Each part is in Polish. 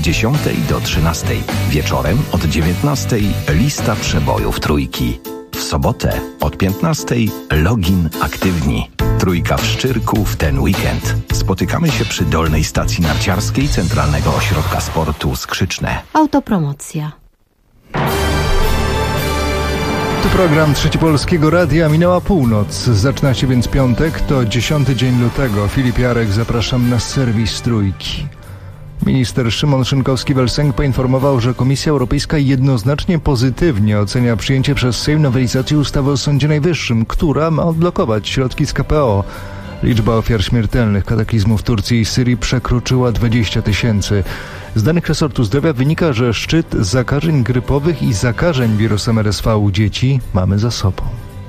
10 do 13. Wieczorem od 19 lista przebojów Trójki. W sobotę od 15 login aktywni. Trójka w Szczyrku w ten weekend. Spotykamy się przy Dolnej Stacji Narciarskiej Centralnego Ośrodka Sportu Skrzyczne. Autopromocja. To program Trzeci Polskiego Radia. Minęła północ. Zaczyna się więc piątek. To 10 dzień lutego. Filip Jarek, zapraszam na serwis Trójki. Minister Szymon Szynkowski-Vel Sęk poinformował, że Komisja Europejska jednoznacznie pozytywnie ocenia przyjęcie przez Sejm nowelizacji ustawy o Sądzie Najwyższym, która ma odblokować środki z KPO. Liczba ofiar śmiertelnych kataklizmów w Turcji i Syrii przekroczyła 20 000. Z danych resortu zdrowia wynika, że szczyt zakażeń grypowych i zakażeń wirusem RSV u dzieci mamy za sobą.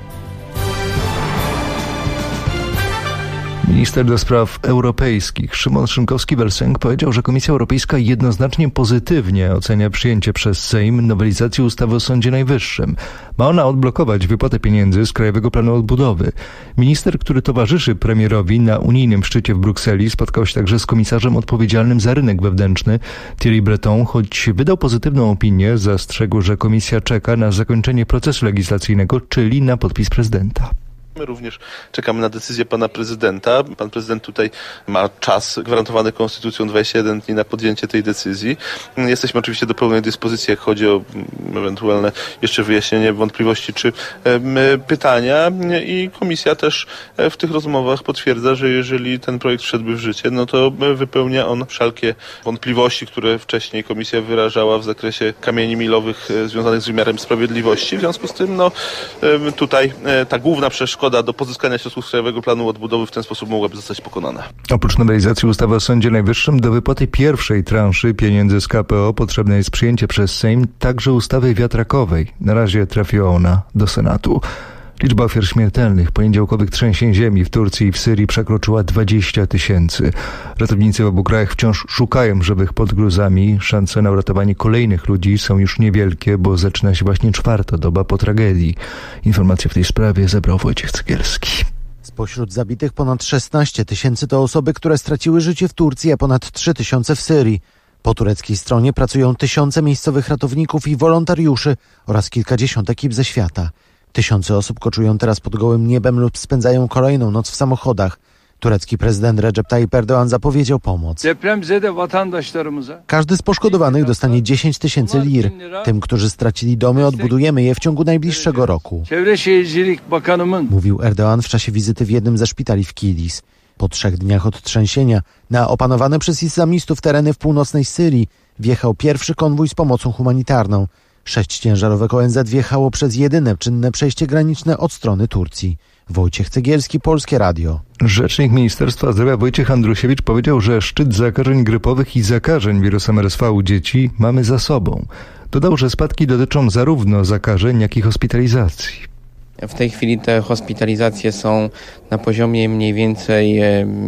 Minister do spraw europejskich Szymon Szynkowski-Vel Sęk powiedział, że Komisja Europejska jednoznacznie pozytywnie ocenia przyjęcie przez Sejm nowelizacji ustawy o Sądzie Najwyższym. Ma ona odblokować wypłatę pieniędzy z Krajowego Planu Odbudowy. Minister, który towarzyszy premierowi na unijnym szczycie w Brukseli, spotkał się także z komisarzem odpowiedzialnym za rynek wewnętrzny Thierry Breton. Choć wydał pozytywną opinię, zastrzegł, że Komisja czeka na zakończenie procesu legislacyjnego, czyli na podpis prezydenta. My również czekamy na decyzję pana prezydenta. Pan prezydent tutaj ma czas gwarantowany konstytucją 21 dni na podjęcie tej decyzji. Jesteśmy oczywiście do pełnej dyspozycji, jak chodzi o ewentualne jeszcze wyjaśnienie wątpliwości czy pytania, i komisja też w tych rozmowach potwierdza, że jeżeli ten projekt wszedłby w życie, no to wypełnia on wszelkie wątpliwości, które wcześniej komisja wyrażała w zakresie kamieni milowych związanych z wymiarem sprawiedliwości. W związku z tym tutaj ta główna przeszkoda do pozyskania środków z Krajowego Planu Odbudowy w ten sposób mogłaby zostać pokonana. Oprócz nowelizacji ustawy o Sądzie Najwyższym do wypłaty pierwszej transzy pieniędzy z KPO potrzebne jest przyjęcie przez Sejm także ustawy wiatrakowej. Na razie trafiła ona do Senatu. Liczba ofiar śmiertelnych poniedziałkowych trzęsień ziemi w Turcji i w Syrii przekroczyła 20 000. Ratownicy w obu krajach wciąż szukają żywych pod gruzami. Szanse na uratowanie kolejnych ludzi są już niewielkie, bo zaczyna się właśnie 4. doba po tragedii. Informacje w tej sprawie zebrał Wojciech Cegielski. Spośród zabitych ponad 16 000 to osoby, które straciły życie w Turcji, a ponad 3 000 w Syrii. Po tureckiej stronie pracują tysiące miejscowych ratowników i wolontariuszy oraz kilkadziesiąt ekip ze świata. Tysiące osób koczują teraz pod gołym niebem lub spędzają kolejną noc w samochodach. Turecki prezydent Recep Tayyip Erdoğan zapowiedział pomoc. Każdy z poszkodowanych dostanie 10 000 lir. Tym, którzy stracili domy, odbudujemy je w ciągu najbliższego roku. Mówił Erdoğan w czasie wizyty w jednym ze szpitali w Kilis. Po 3 dniach od trzęsienia na opanowane przez islamistów tereny w północnej Syrii wjechał pierwszy konwój z pomocą humanitarną. 6 ciężarówek ONZ wjechało przez jedyne czynne przejście graniczne od strony Turcji. Wojciech Cegielski, Polskie Radio. Rzecznik Ministerstwa Zdrowia Wojciech Andrusiewicz powiedział, że szczyt zakażeń grypowych i zakażeń wirusem RSV u dzieci mamy za sobą. Dodał, że spadki dotyczą zarówno zakażeń, jak i hospitalizacji. W tej chwili te hospitalizacje są na poziomie mniej więcej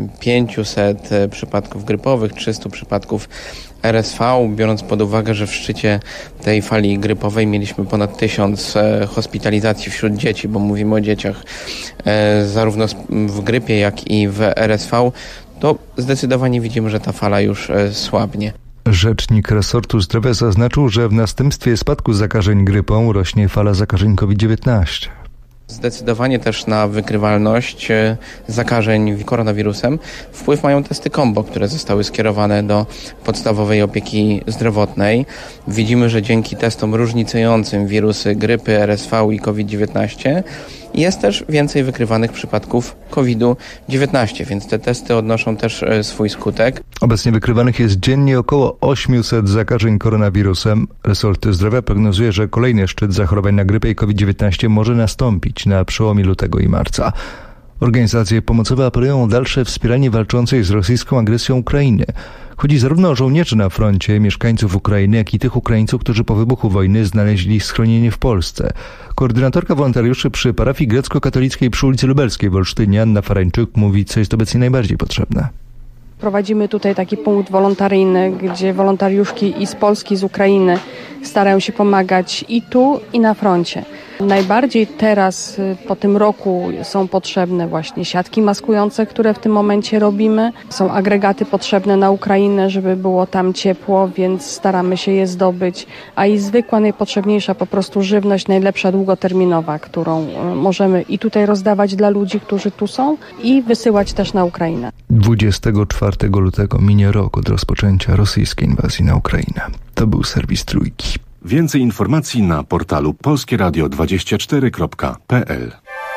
500 przypadków grypowych, 300 przypadków RSV, biorąc pod uwagę, że w szczycie tej fali grypowej mieliśmy ponad 1000 hospitalizacji wśród dzieci, bo mówimy o dzieciach zarówno w grypie, jak i w RSV, to zdecydowanie widzimy, że ta fala już słabnie. Rzecznik resortu zdrowia zaznaczył, że w następstwie spadku zakażeń grypą rośnie fala zakażeń COVID-19. Zdecydowanie też na wykrywalność zakażeń koronawirusem wpływ mają testy combo, które zostały skierowane do podstawowej opieki zdrowotnej. Widzimy, że dzięki testom różnicującym wirusy grypy, RSV i COVID-19 jest też więcej wykrywanych przypadków COVID-19, więc te testy odnoszą też swój skutek. Obecnie wykrywanych jest dziennie około 800 zakażeń koronawirusem. Resort zdrowia prognozuje, że kolejny szczyt zachorowań na grypę i COVID-19 może nastąpić na przełomie lutego i marca. Organizacje pomocowe apelują o dalsze wspieranie walczącej z rosyjską agresją Ukrainy. Chodzi zarówno o żołnierzy na froncie, mieszkańców Ukrainy, jak i tych Ukraińców, którzy po wybuchu wojny znaleźli schronienie w Polsce. Koordynatorka wolontariuszy przy parafii grecko-katolickiej przy ulicy Lubelskiej w Olsztynie, Anna Farańczyk, mówi, co jest obecnie najbardziej potrzebne. Prowadzimy tutaj taki punkt wolontaryjny, gdzie wolontariuszki i z Polski, z Ukrainy starają się pomagać i tu, i na froncie. Najbardziej teraz po tym roku są potrzebne właśnie siatki maskujące, które w tym momencie robimy. Są agregaty potrzebne na Ukrainę, żeby było tam ciepło, więc staramy się je zdobyć. A i zwykła, najpotrzebniejsza po prostu żywność, najlepsza długoterminowa, którą możemy i tutaj rozdawać dla ludzi, którzy tu są, i wysyłać też na Ukrainę. 24 lutego minie rok od rozpoczęcia rosyjskiej inwazji na Ukrainę. To był serwis Trójki. Więcej informacji na portalu polskieradio24.pl.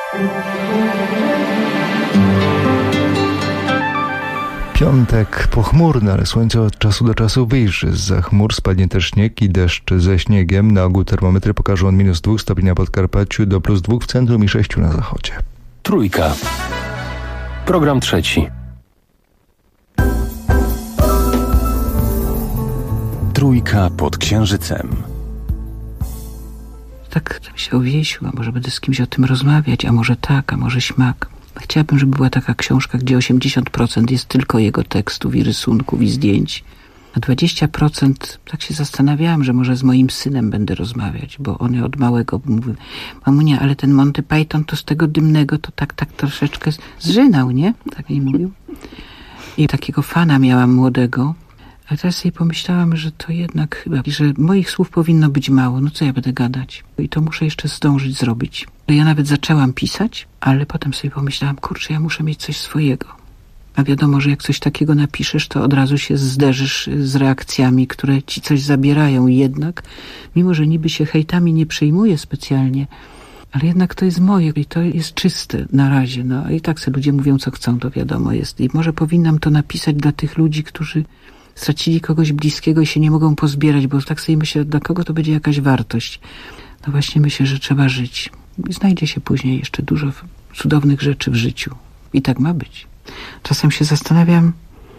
Piątek pochmurny, ale słońce od czasu do czasu wyjrzy zza chmur. Spadnie też śnieg i deszcz ze śniegiem. Na ogół termometry pokażą od -2 stopni na Podkarpaciu do +2 w centrum i 6 na zachodzie. Trójka. Program trzeci. Trójka pod księżycem. Tak się owiesił, a może będę z kimś o tym rozmawiać, a może tak, a może śmak. Chciałabym, żeby była taka książka, gdzie 80% jest tylko jego tekstów i rysunków i zdjęć. A 20% tak się zastanawiałam, że może z moim synem będę rozmawiać, bo on od małego mówił: mamunia, ale ten Monty Python to z tego dymnego to tak troszeczkę zżynał, nie? Tak mi mówił. I takiego fana miałam młodego. A teraz sobie pomyślałam, że to jednak chyba, że moich słów powinno być mało. No co ja będę gadać? I to muszę jeszcze zdążyć zrobić. Ja nawet zaczęłam pisać, ale potem sobie pomyślałam, kurczę, ja muszę mieć coś swojego. A wiadomo, że jak coś takiego napiszesz, to od razu się zderzysz z reakcjami, które ci coś zabierają. I jednak, mimo że niby się hejtami nie przejmuję specjalnie, ale jednak to jest moje i to jest czyste na razie. No i tak sobie ludzie mówią, co chcą, to wiadomo jest. I może powinnam to napisać dla tych ludzi, którzy stracili kogoś bliskiego i się nie mogą pozbierać, bo tak sobie myślę, dla kogo to będzie jakaś wartość. No właśnie myślę, że trzeba żyć. I znajdzie się później jeszcze dużo cudownych rzeczy w życiu. I tak ma być. Czasem się zastanawiam,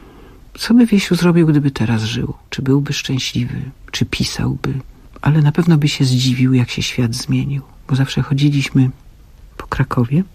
co by Wiesiu zrobił, gdyby teraz żył. Czy byłby szczęśliwy, czy pisałby. Ale na pewno by się zdziwił, jak się świat zmienił. Bo zawsze chodziliśmy po Krakowie.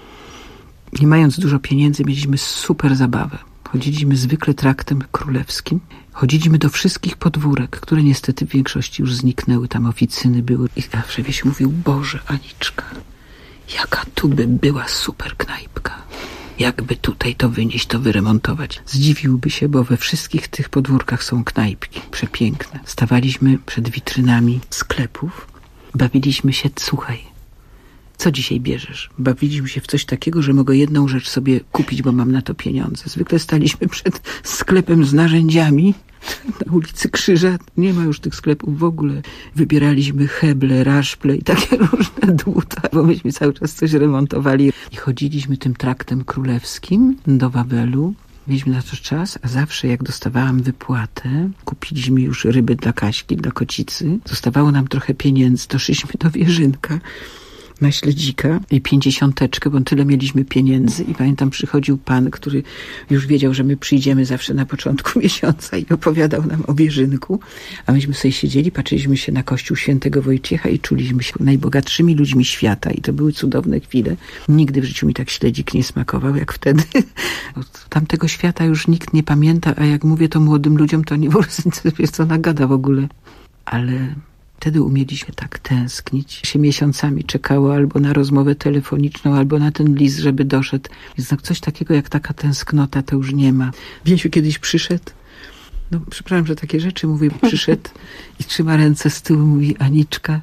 Nie mając dużo pieniędzy, mieliśmy super zabawę. Chodziliśmy zwykle traktem królewskim. Chodziliśmy do wszystkich podwórek, które niestety w większości już zniknęły. Tam oficyny były. I zawsze Wiesiu mówił: Boże, Aniczka, jaka tu by była super knajpka. Jakby tutaj to wynieść, to wyremontować. Zdziwiłby się, bo we wszystkich tych podwórkach są knajpki. Przepiękne. Stawaliśmy przed witrynami sklepów. Bawiliśmy się, słuchaj, co dzisiaj bierzesz? Bawiliśmy się w coś takiego, że mogę jedną rzecz sobie kupić, bo mam na to pieniądze. Zwykle staliśmy przed sklepem z narzędziami na ulicy Krzyża. Nie ma już tych sklepów w ogóle. Wybieraliśmy heble, raszple i takie różne dłuta, bo myśmy cały czas coś remontowali. I chodziliśmy tym traktem królewskim do Wawelu. Mieliśmy na to czas, a zawsze jak dostawałam wypłatę, kupiliśmy już ryby dla Kaśki, dla kocicy. Zostawało nam trochę pieniędzy, doszliśmy do Wierzynka na śledzika i 50, bo tyle mieliśmy pieniędzy. I pamiętam, przychodził pan, który już wiedział, że my przyjdziemy zawsze na początku miesiąca i opowiadał nam o Wierzynku. A myśmy sobie siedzieli, patrzyliśmy się na kościół Świętego Wojciecha i czuliśmy się najbogatszymi ludźmi świata. I to były cudowne chwile. Nigdy w życiu mi tak śledzik nie smakował jak wtedy. Od tamtego świata już nikt nie pamięta, a jak mówię to młodym ludziom, to nie wiesz, co nagada w ogóle. Ale wtedy umieliśmy tak tęsknić. Się miesiącami czekało albo na rozmowę telefoniczną, albo na ten list, żeby doszedł. Więc coś takiego jak taka tęsknota to już nie ma. Wiesiu kiedyś przyszedł, no przepraszam, że takie rzeczy mówię, przyszedł i trzyma ręce z tyłu, mówi: Aniczka,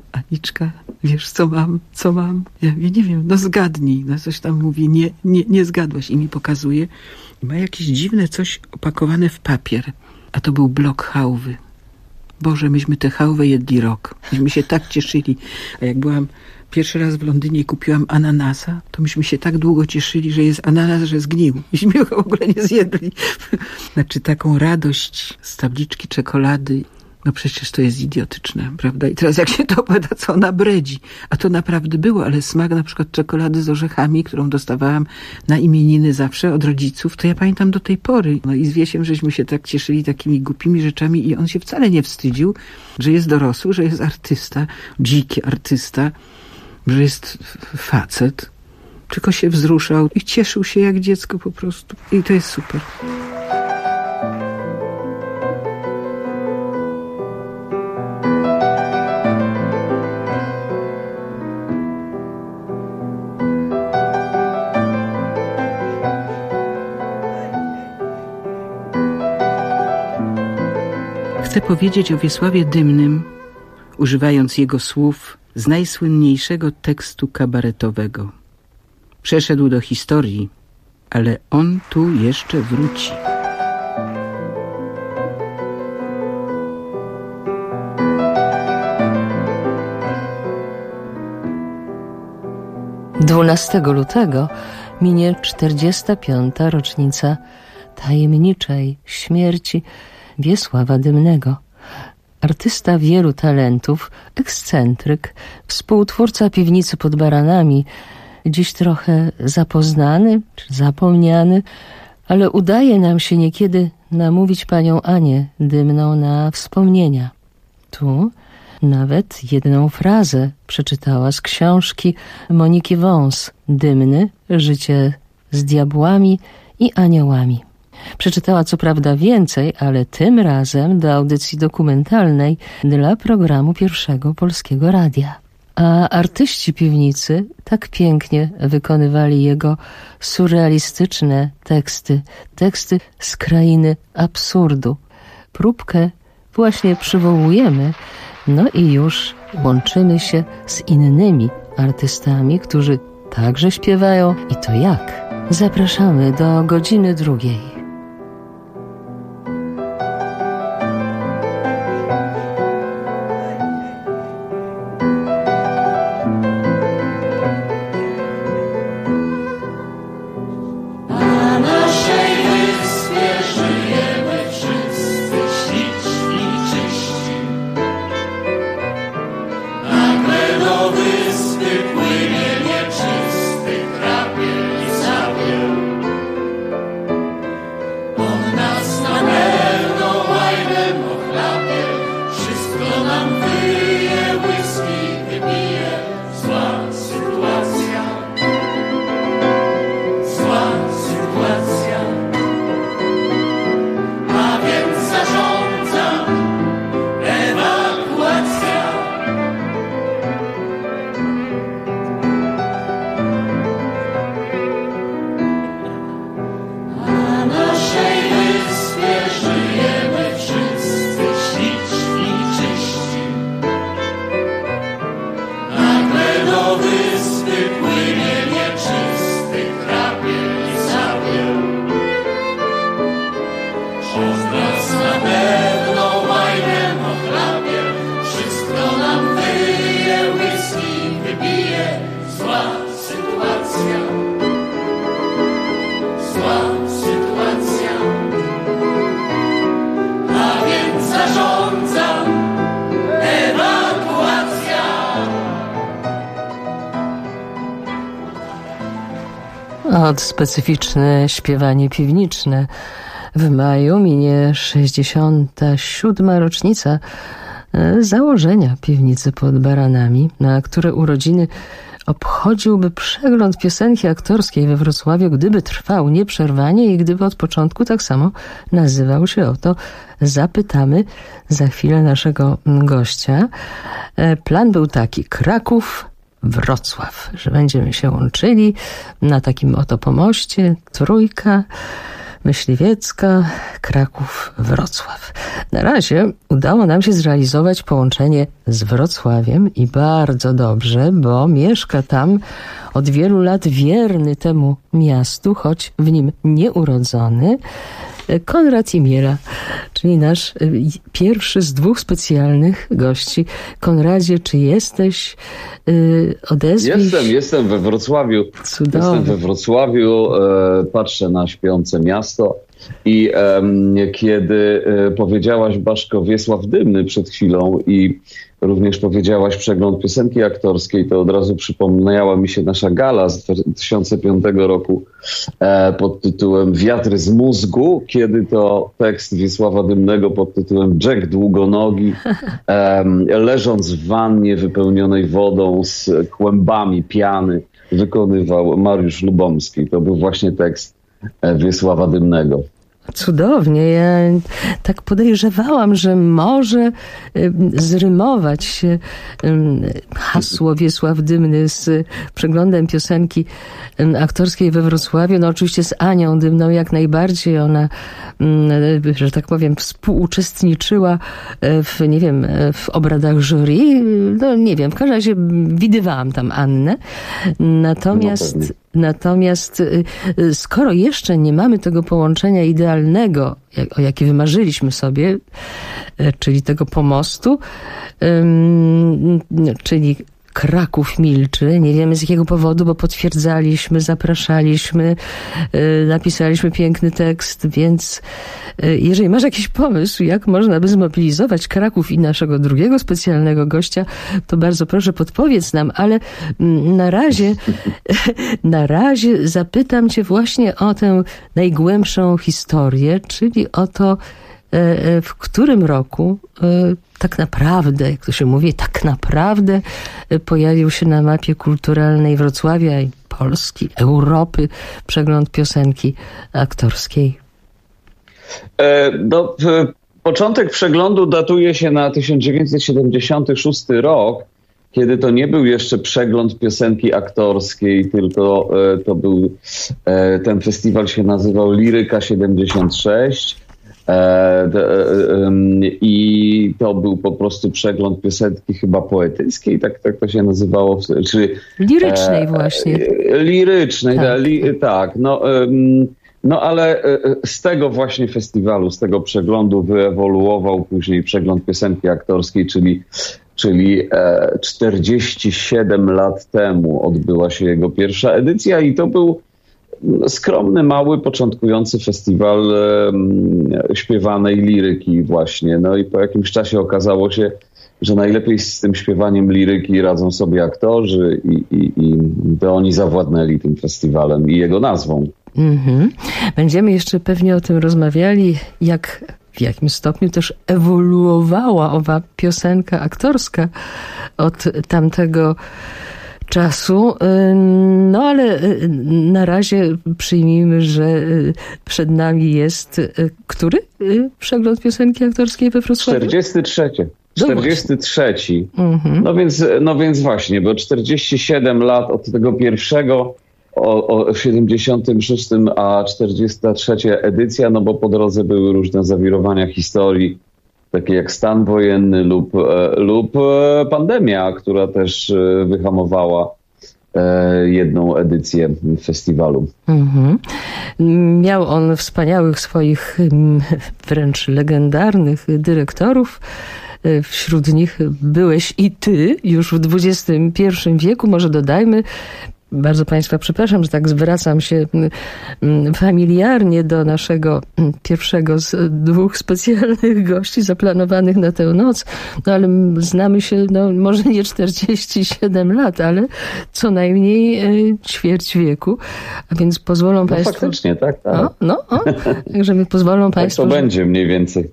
wiesz co mam? Ja mówię: nie wiem, no zgadnij. No coś tam mówi: nie zgadłaś. I mi pokazuje. I ma jakieś dziwne coś opakowane w papier. A to był blok chałwy. Boże, myśmy tę chałwę jedli rok. Myśmy się tak cieszyli. A jak byłam pierwszy raz w Londynie i kupiłam ananasa, to myśmy się tak długo cieszyli, że jest ananas, że zgnił. Myśmy go w ogóle nie zjedli. Znaczy taką radość z tabliczki czekolady. No przecież to jest idiotyczne, prawda? I teraz jak się to opowiada, co ona bredzi. A to naprawdę było, ale smak na przykład czekolady z orzechami, którą dostawałam na imieniny zawsze od rodziców, to ja pamiętam do tej pory. No i z Wiesiem żeśmy się tak cieszyli takimi głupimi rzeczami i on się wcale nie wstydził, że jest dorosły, że jest artysta, dziki artysta, że jest facet. Tylko się wzruszał i cieszył się jak dziecko po prostu. I to jest super. Chcę powiedzieć o Wiesławie Dymnym, używając jego słów z najsłynniejszego tekstu kabaretowego. Przeszedł do historii, ale on tu jeszcze wróci. Dwunastego lutego minie 45. rocznica tajemniczej śmierci Wiesława Dymnego. Artysta wielu talentów, ekscentryk, współtwórca Piwnicy pod Baranami, dziś trochę zapoznany czy zapomniany, ale udaje nam się niekiedy namówić panią Anię Dymną na wspomnienia. Tu nawet jedną frazę przeczytała z książki Moniki Wąs „Dymny. Życie z diabłami i aniołami”. Przeczytała co prawda więcej, ale tym razem do audycji dokumentalnej dla programu Pierwszego Polskiego Radia. A artyści Piwnicy tak pięknie wykonywali jego surrealistyczne teksty z krainy absurdu. Próbkę właśnie przywołujemy, no i już łączymy się z innymi artystami, którzy także śpiewają i to jak. Zapraszamy do godziny 2. Specyficzne śpiewanie piwniczne. W maju minie 67. rocznica założenia Piwnicy pod Baranami, na które urodziny obchodziłby przegląd piosenki aktorskiej we Wrocławiu, gdyby trwał nieprzerwanie i gdyby od początku tak samo nazywał się. O to zapytamy za chwilę naszego gościa. Plan był taki: Kraków, Wrocław, że będziemy się łączyli na takim oto pomoście, trójka myśliwiecka, Kraków, Wrocław. Na razie udało nam się zrealizować połączenie z Wrocławiem i bardzo dobrze, bo mieszka tam od wielu lat wierny temu miastu, choć w nim nieurodzony, Konrad Imiera, czyli nasz pierwszy z 2 specjalnych gości. Konradzie, czy jesteś? Odezwij się. Jestem we Wrocławiu. Cudownie. Jestem we Wrocławiu, patrzę na śpiące miasto i kiedy powiedziałaś, Baszko, Wiesław Dymny przed chwilą i również powiedziałaś przegląd piosenki aktorskiej, to od razu przypomniała mi się nasza gala z 2005 roku pod tytułem Wiatry z mózgu, kiedy to tekst Wiesława Dymnego pod tytułem Jack Długonogi, leżąc w wannie wypełnionej wodą z kłębami piany, wykonywał Mariusz Lubomski. To był właśnie tekst Wiesława Dymnego. Cudownie. Ja tak podejrzewałam, że może zrymować się hasło Wiesław Dymny z przeglądem piosenki aktorskiej we Wrocławiu. No oczywiście z Anią Dymną jak najbardziej. Ona, że tak powiem, współuczestniczyła w obradach jury. No nie wiem, w każdym razie widywałam tam Annę. Natomiast skoro jeszcze nie mamy tego połączenia idealnego, o jakie wymarzyliśmy sobie, czyli tego pomostu, czyli Kraków milczy. Nie wiemy z jakiego powodu, bo potwierdzaliśmy, zapraszaliśmy, napisaliśmy piękny tekst, więc jeżeli masz jakiś pomysł, jak można by zmobilizować Kraków i naszego drugiego specjalnego gościa, to bardzo proszę podpowiedz nam, ale na razie zapytam cię właśnie o tę najgłębszą historię, czyli o to, w którym roku tak naprawdę, jak to się mówi, tak naprawdę pojawił się na mapie kulturalnej Wrocławia i Polski, Europy przegląd piosenki aktorskiej? Początek przeglądu datuje się na 1976 rok, kiedy to nie był jeszcze przegląd piosenki aktorskiej, tylko to był, ten festiwal się nazywał Liryka 76. I to był po prostu przegląd piosenki chyba poetyckiej, tak to się nazywało. Czy lirycznej właśnie. Lirycznej, tak. No ale z tego właśnie festiwalu, z tego przeglądu wyewoluował później przegląd piosenki aktorskiej, czyli 47 lat temu odbyła się jego pierwsza edycja i to był skromny, mały, początkujący festiwal śpiewanej liryki właśnie. No i po jakimś czasie okazało się, że najlepiej z tym śpiewaniem liryki radzą sobie aktorzy i to oni zawładnęli tym festiwalem i jego nazwą. Będziemy jeszcze pewnie o tym rozmawiali, w jakim stopniu też ewoluowała owa piosenka aktorska od tamtego czasu, no ale na razie przyjmijmy, że przed nami jest który przegląd piosenki aktorskiej we Wrocławiu? 43. No więc właśnie, bo 47 lat od tego pierwszego, o 76, a 43 edycja, no bo po drodze były różne zawirowania historii, takie jak stan wojenny lub pandemia, która też wyhamowała jedną edycję festiwalu. Miał on wspaniałych swoich, wręcz legendarnych dyrektorów. Wśród nich byłeś i ty już w XXI wieku. Może dodajmy, bardzo Państwa przepraszam, że tak zwracam się familiarnie do naszego pierwszego z dwóch specjalnych gości zaplanowanych na tę noc, no ale znamy się, no może nie 47 lat, ale co najmniej ćwierć wieku, a więc pozwolą Państwo... Faktycznie, tak. Także mi pozwolą Państwo... Tak to będzie mniej więcej.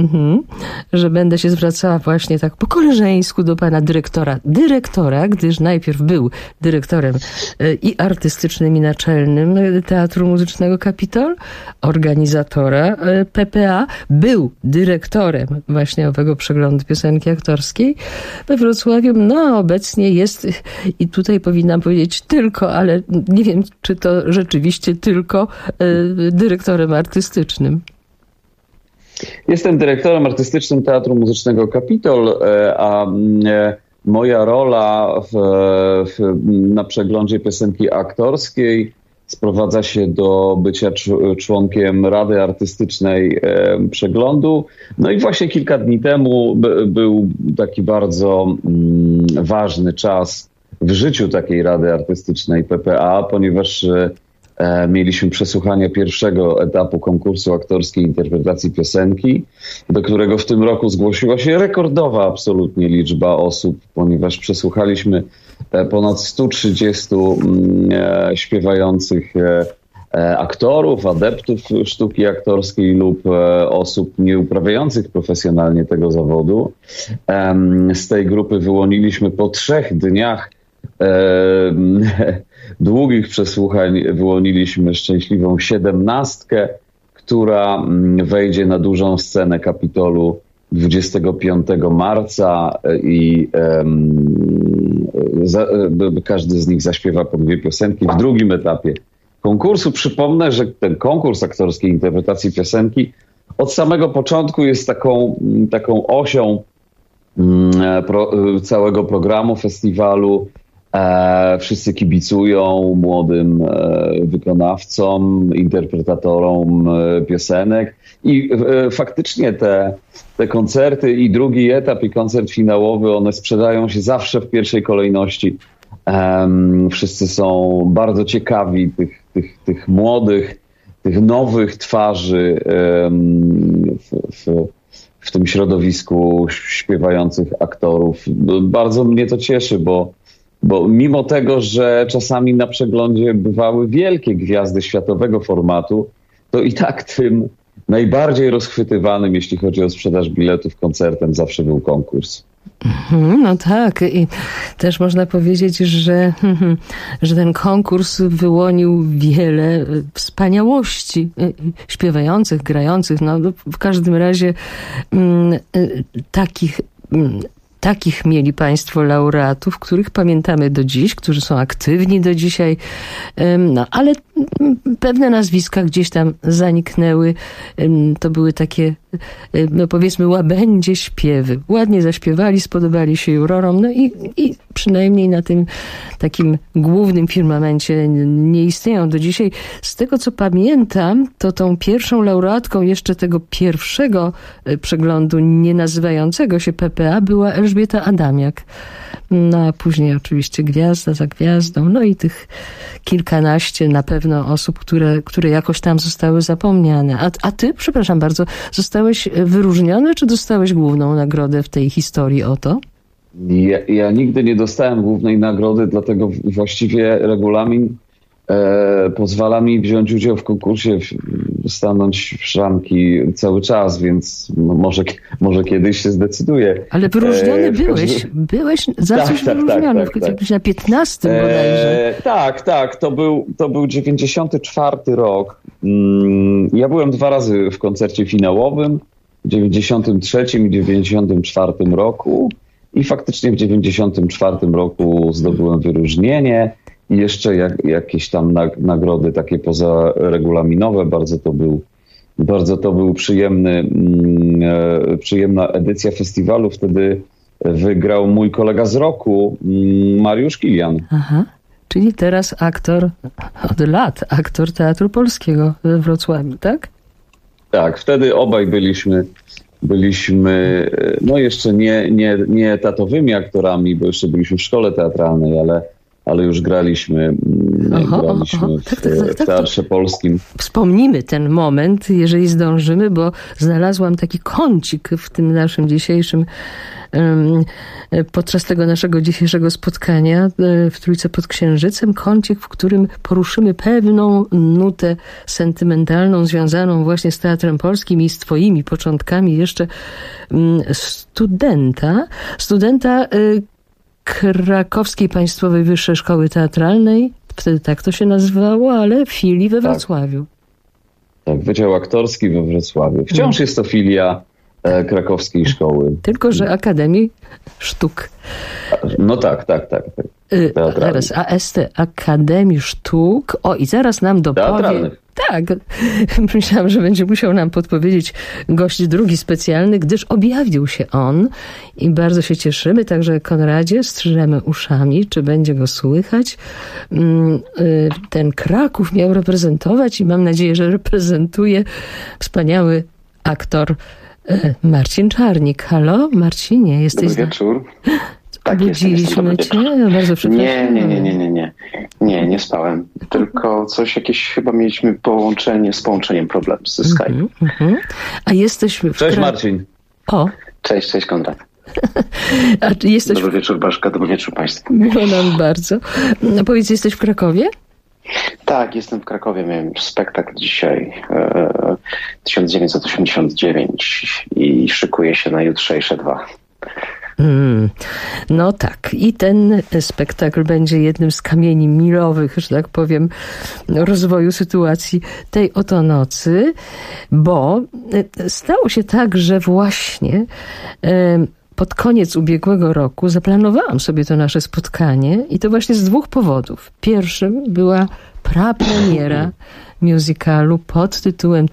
Że będę się zwracała właśnie tak po koleżeńsku do pana dyrektora, gdyż najpierw był dyrektorem i artystycznym, i naczelnym Teatru Muzycznego Kapitol, organizatora PPA, był dyrektorem właśnie owego przeglądu piosenki aktorskiej we Wrocławiu. No obecnie jest, i tutaj powinnam powiedzieć tylko, ale nie wiem, czy to rzeczywiście tylko dyrektorem artystycznym. Jestem dyrektorem artystycznym Teatru Muzycznego Kapitol, a moja rola na przeglądzie piosenki aktorskiej sprowadza się do bycia członkiem Rady Artystycznej przeglądu. No i właśnie kilka dni temu był taki bardzo ważny czas w życiu takiej Rady Artystycznej PPA, ponieważ mieliśmy przesłuchanie pierwszego etapu konkursu aktorskiej interpretacji piosenki, do którego w tym roku zgłosiła się rekordowa absolutnie liczba osób, ponieważ przesłuchaliśmy ponad 130 śpiewających aktorów, adeptów sztuki aktorskiej lub osób nieuprawiających profesjonalnie tego zawodu. Z tej grupy wyłoniliśmy po 3 dniach długich przesłuchań wyłoniliśmy szczęśliwą 17, która wejdzie na dużą scenę Kapitolu 25 marca i każdy z nich zaśpiewa po 2 piosenki. W drugim etapie konkursu przypomnę, że ten konkurs aktorskiej interpretacji piosenki od samego początku jest taką osią całego programu festiwalu. Wszyscy kibicują młodym wykonawcom, interpretatorom piosenek i faktycznie te koncerty i drugi etap i koncert finałowy, one sprzedają się zawsze w pierwszej kolejności. Wszyscy są bardzo ciekawi tych młodych, tych nowych twarzy w tym środowisku śpiewających aktorów. Bardzo mnie to cieszy, bo mimo tego, że czasami na przeglądzie bywały wielkie gwiazdy światowego formatu, to i tak tym najbardziej rozchwytywanym, jeśli chodzi o sprzedaż biletów, koncertem zawsze był konkurs. No tak, i też można powiedzieć, że ten konkurs wyłonił wiele wspaniałości śpiewających, grających, no w każdym razie takich mieli państwo laureatów, których pamiętamy do dziś, którzy są aktywni do dzisiaj, no ale pewne nazwiska gdzieś tam zaniknęły. To były takie, no powiedzmy, łabędzie śpiewy. Ładnie zaśpiewali, spodobali się jurorom, no i przynajmniej na tym takim głównym firmamencie nie istnieją do dzisiaj. Z tego, co pamiętam, to tą pierwszą laureatką jeszcze tego pierwszego przeglądu, nie nazywającego się PPA, była Elżbieta Adamiak. No a później oczywiście Gwiazda za gwiazdą, no i tych kilkanaście na pewno osób, które jakoś tam zostały zapomniane. A ty, przepraszam bardzo, zostałeś wyróżniony, czy dostałeś główną nagrodę w tej historii o to? Ja nigdy nie dostałem głównej nagrody, dlatego właściwie regulamin pozwala mi wziąć udział w konkursie, stanąć w szranki cały czas, więc może kiedyś się zdecyduję. Ale wyróżniony byłeś za coś wyróżniony, tak. Na 15 bodajże. Tak, to był 94 rok. Ja byłem 2 razy w koncercie finałowym, w 93 i 94 roku i faktycznie w 94 roku zdobyłem wyróżnienie. I jeszcze jakieś tam nagrody takie pozaregulaminowe. Bardzo to był przyjemna edycja festiwalu. Wtedy wygrał mój kolega z roku, Mariusz Kilian. Aha, czyli teraz aktor aktor Teatru Polskiego we Wrocławiu, tak? Tak, wtedy obaj byliśmy no jeszcze nie etatowymi aktorami, bo jeszcze byliśmy w szkole teatralnej, ale już graliśmy w Teatrze Polskim. Wspomnimy ten moment, jeżeli zdążymy, bo znalazłam taki kącik w tym naszym dzisiejszym, podczas tego naszego dzisiejszego spotkania w Trójce pod Księżycem, kącik, w którym poruszymy pewną nutę sentymentalną związaną właśnie z Teatrem Polskim i z twoimi początkami jeszcze studenta Krakowskiej Państwowej Wyższej Szkoły Teatralnej, wtedy tak to się nazywało, ale filii we Wrocławiu. Tak, Wydział Aktorski we Wrocławiu. Wciąż jest to filia Krakowskiej Szkoły. Tylko że Akademii Sztuk. No tak. Zaraz, AST, Akademii Sztuk. O, i zaraz nam dopowie... Tak, myślałam, że będzie musiał nam podpowiedzieć gość drugi specjalny, gdyż objawił się on i bardzo się cieszymy. Także Konradzie, strzyżemy uszami, czy będzie go słychać. Ten Kraków miał reprezentować i mam nadzieję, że reprezentuje wspaniały aktor Marcin Czarnik. Halo, Marcinie, jesteś... Dobry wieczór. Tak, budziliśmy cię? Bardzo przepraszam. Nie spałem. Tylko jakieś chyba mieliśmy z połączeniem problem ze Skype. A jesteś Cześć Marcin. O. Cześć Konrad. Dobry wieczór Baszka, dobry wieczór Państwu. Miło nam bardzo. No powiedz, jesteś w Krakowie? Tak, jestem w Krakowie. Miałem spektakl dzisiaj 1989 i szykuję się na jutrzejsze 2. No tak. I ten spektakl będzie jednym z kamieni milowych, że tak powiem, rozwoju sytuacji tej oto nocy, bo stało się tak, że właśnie pod koniec ubiegłego roku zaplanowałam sobie to nasze spotkanie i to właśnie z 2 powodów. Pierwszym była prapremiera musicalu pod tytułem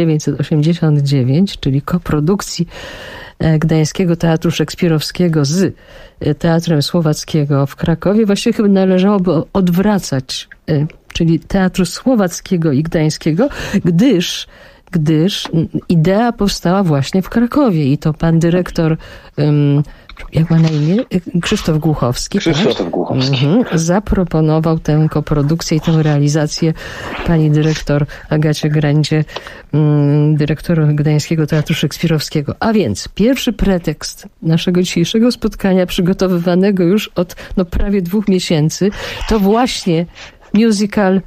1989, czyli koprodukcji Gdańskiego Teatru Szekspirowskiego z Teatrem Słowackiego w Krakowie. Właściwie chyba należałoby odwracać, czyli Teatru Słowackiego i Gdańskiego, gdyż idea powstała właśnie w Krakowie i to pan dyrektor, jak ma na imię? Krzysztof Głuchowski. Krzysztof Głuchowski. Zaproponował tę koprodukcję i tę realizację pani dyrektor Agacie Grędzie, dyrektor Gdańskiego Teatru Szekspirowskiego. A więc pierwszy pretekst naszego dzisiejszego spotkania, przygotowywanego już od prawie 2 miesięcy, to właśnie musical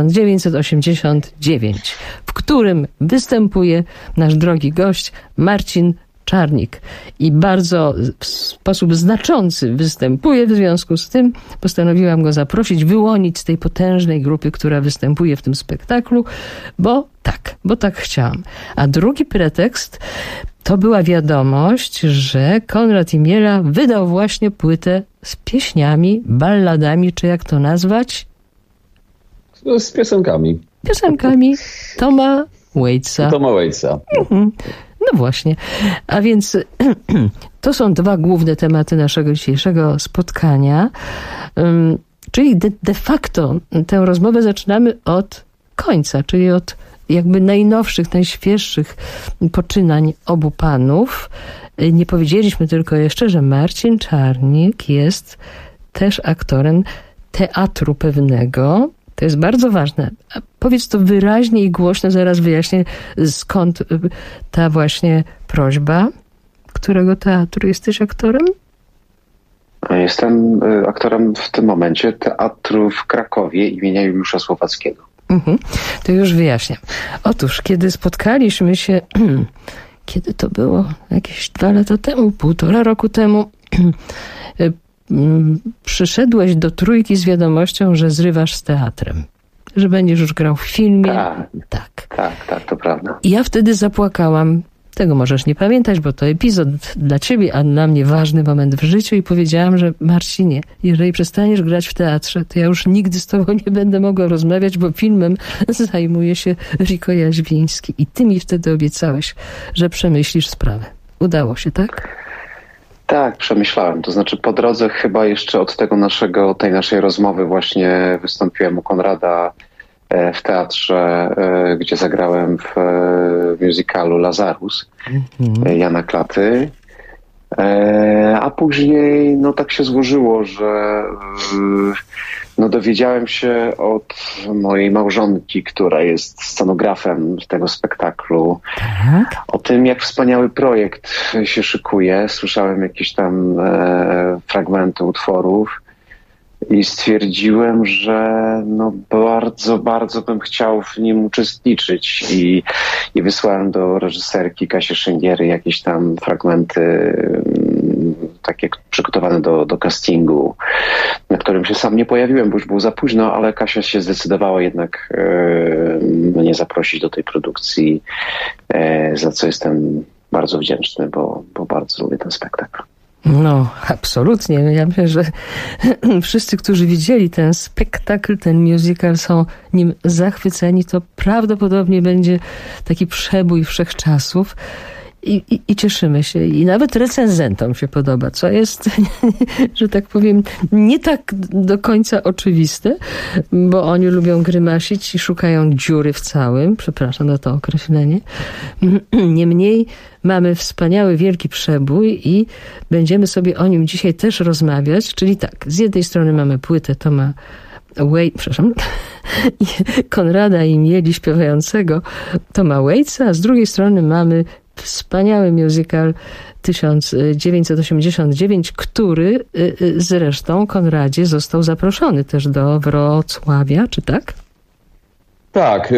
1989, w którym występuje nasz drogi gość Marcin Czarnik i bardzo w sposób znaczący występuje. W związku z tym postanowiłam go zaprosić, wyłonić z tej potężnej grupy, która występuje w tym spektaklu, bo tak chciałam. A drugi pretekst to była wiadomość, że Konrad Imiela wydał właśnie płytę z pieśniami, balladami, czy jak to nazwać? Z piosenkami. Piosenkami Toma Waitsa. No właśnie. A więc to są 2 główne tematy naszego dzisiejszego spotkania. Czyli de facto tę rozmowę zaczynamy od końca, czyli od jakby najnowszych, najświeższych poczynań obu panów. Nie powiedzieliśmy tylko jeszcze, że Marcin Czarnik jest też aktorem teatru pewnego. To jest bardzo ważne. A powiedz to wyraźnie i głośno, zaraz wyjaśnię, skąd ta właśnie prośba. Którego teatru jesteś aktorem? Jestem aktorem w tym momencie teatru w Krakowie imienia Juliusza Słowackiego. To już wyjaśniam. Otóż, kiedy spotkaliśmy się, kiedy to było? Jakieś 2 lata temu, 1,5 roku temu, przyszedłeś do Trójki z wiadomością, że zrywasz z teatrem. Że będziesz już grał w filmie. Tak, to prawda. I ja wtedy zapłakałam. Tego możesz nie pamiętać, bo to epizod dla ciebie, a dla mnie ważny moment w życiu i powiedziałam, że Marcinie, jeżeli przestaniesz grać w teatrze, to ja już nigdy z tobą nie będę mogła rozmawiać, bo filmem zajmuje się Riko Jaźwiński. I ty mi wtedy obiecałeś, że przemyślisz sprawę. Udało się, tak? Tak, przemyślałem. To znaczy po drodze chyba jeszcze od tej naszej rozmowy właśnie wystąpiłem u Konrada w teatrze, gdzie zagrałem w musicalu Lazarus Jana Klaty. A później tak się złożyło, że dowiedziałem się od mojej małżonki, która jest scenografem tego spektaklu, o tym, jak wspaniały projekt się szykuje. Słyszałem jakieś tam fragmenty utworów i stwierdziłem, że bardzo, bardzo bym chciał w nim uczestniczyć i wysłałem do reżyserki Kasi Szyngiery jakieś tam fragmenty takie przygotowane do castingu, na którym się sam nie pojawiłem, bo już było za późno, ale Kasia się zdecydowała jednak mnie zaprosić do tej produkcji, za co jestem bardzo wdzięczny, bo bardzo lubię ten spektakl. No, absolutnie. Ja myślę, że wszyscy, którzy widzieli ten spektakl, ten musical, są nim zachwyceni. To prawdopodobnie będzie taki przebój wszechczasów. I cieszymy się. I nawet recenzentom się podoba, co jest, że tak powiem, nie tak do końca oczywiste, bo oni lubią grymasić i szukają dziury w całym. Przepraszam za to określenie. Niemniej mamy wspaniały, wielki przebój i będziemy sobie o nim dzisiaj też rozmawiać. Czyli tak, z jednej strony mamy płytę Konrada Imieli śpiewającego Toma Waitsa, a z drugiej strony mamy wspaniały musical 1989, który zresztą, Konradzie, został zaproszony też do Wrocławia, czy tak? Tak.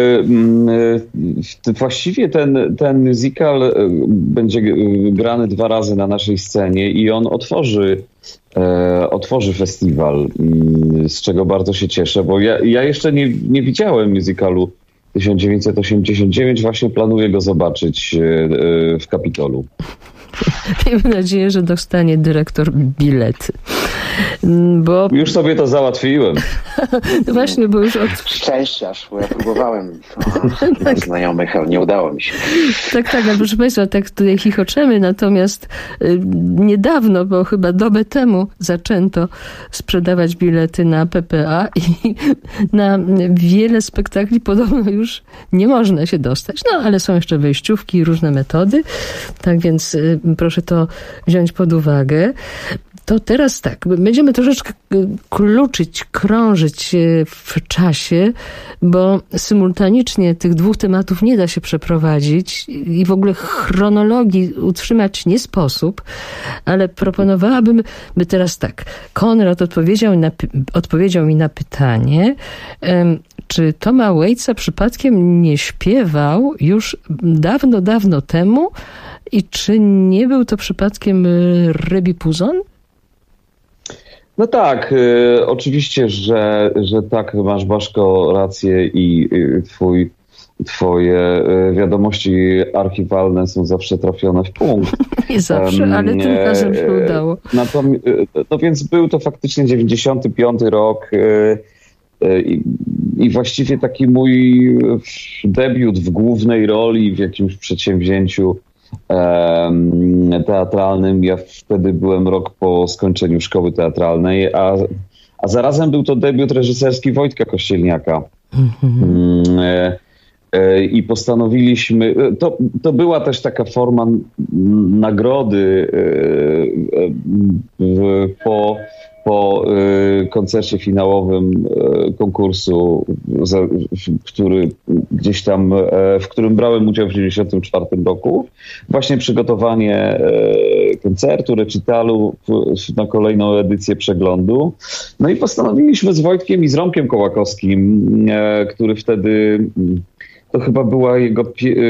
Właściwie ten musical będzie grany 2 razy na naszej scenie i on otworzy festiwal, z czego bardzo się cieszę, bo ja jeszcze nie widziałem musicalu 1989, właśnie planuję go zobaczyć w Kapitolu. Miejmy nadzieję, że dostanie dyrektor bilety. Bo... Już sobie to załatwiłem. No właśnie, bo już Szczęściarz, bo ja próbowałem znajomych, ale nie udało mi się. Tak, ale proszę Państwa, tak tutaj chichoczemy, natomiast niedawno, bo chyba dobę temu zaczęto sprzedawać bilety na PPA i na wiele spektakli podobno już nie można się dostać. No, ale są jeszcze wejściówki i różne metody, tak więc proszę to wziąć pod uwagę. To teraz tak, będziemy troszeczkę kluczyć, krążyć w czasie, bo symultanicznie tych 2 tematów nie da się przeprowadzić i w ogóle chronologii utrzymać nie sposób, ale proponowałabym, by teraz tak, Konrad odpowiedział mi na pytanie, czy Toma Waitsa przypadkiem nie śpiewał już dawno, dawno temu i czy nie był to przypadkiem Rebi Puzon? No tak, oczywiście, że tak, masz, Baszko, rację i twoje wiadomości archiwalne są zawsze trafione w punkt. Nie zawsze, ale tym razem się udało. No więc był to faktycznie 95 rok i właściwie taki mój debiut w głównej roli w jakimś przedsięwzięciu teatralnym. Ja wtedy byłem rok po skończeniu szkoły teatralnej, a zarazem był to debiut reżyserski Wojtka Kościelniaka. I postanowiliśmy, to była też taka forma nagrody po koncercie finałowym konkursu, w którym brałem udział w 1994 roku. Właśnie przygotowanie koncertu, recitalu na kolejną edycję przeglądu. No i postanowiliśmy z Wojtkiem i z Romkiem Kołakowskim, który wtedy, to chyba była jego...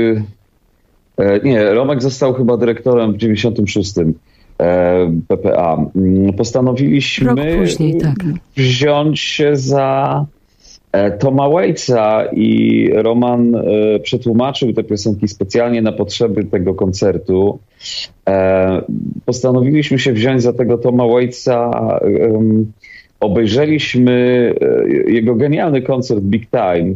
Romek został chyba dyrektorem w 96. PPA. Postanowiliśmy wziąć się za Toma Waitsa i Roman przetłumaczył te piosenki specjalnie na potrzeby tego koncertu. Postanowiliśmy się wziąć za tego Toma Waitsa. Obejrzeliśmy jego genialny koncert Big Time,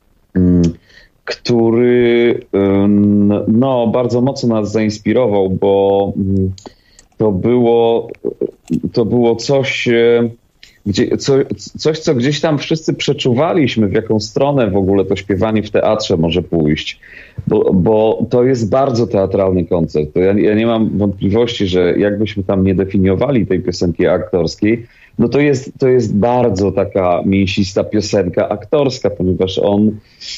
który bardzo mocno nas zainspirował, bo to było coś, co gdzieś tam wszyscy przeczuwaliśmy, w jaką stronę w ogóle to śpiewanie w teatrze może pójść, bo to jest bardzo teatralny koncert. Ja nie mam wątpliwości, że jakbyśmy tam nie definiowali tej piosenki aktorskiej, no to jest bardzo taka mięsista piosenka aktorska, ponieważ on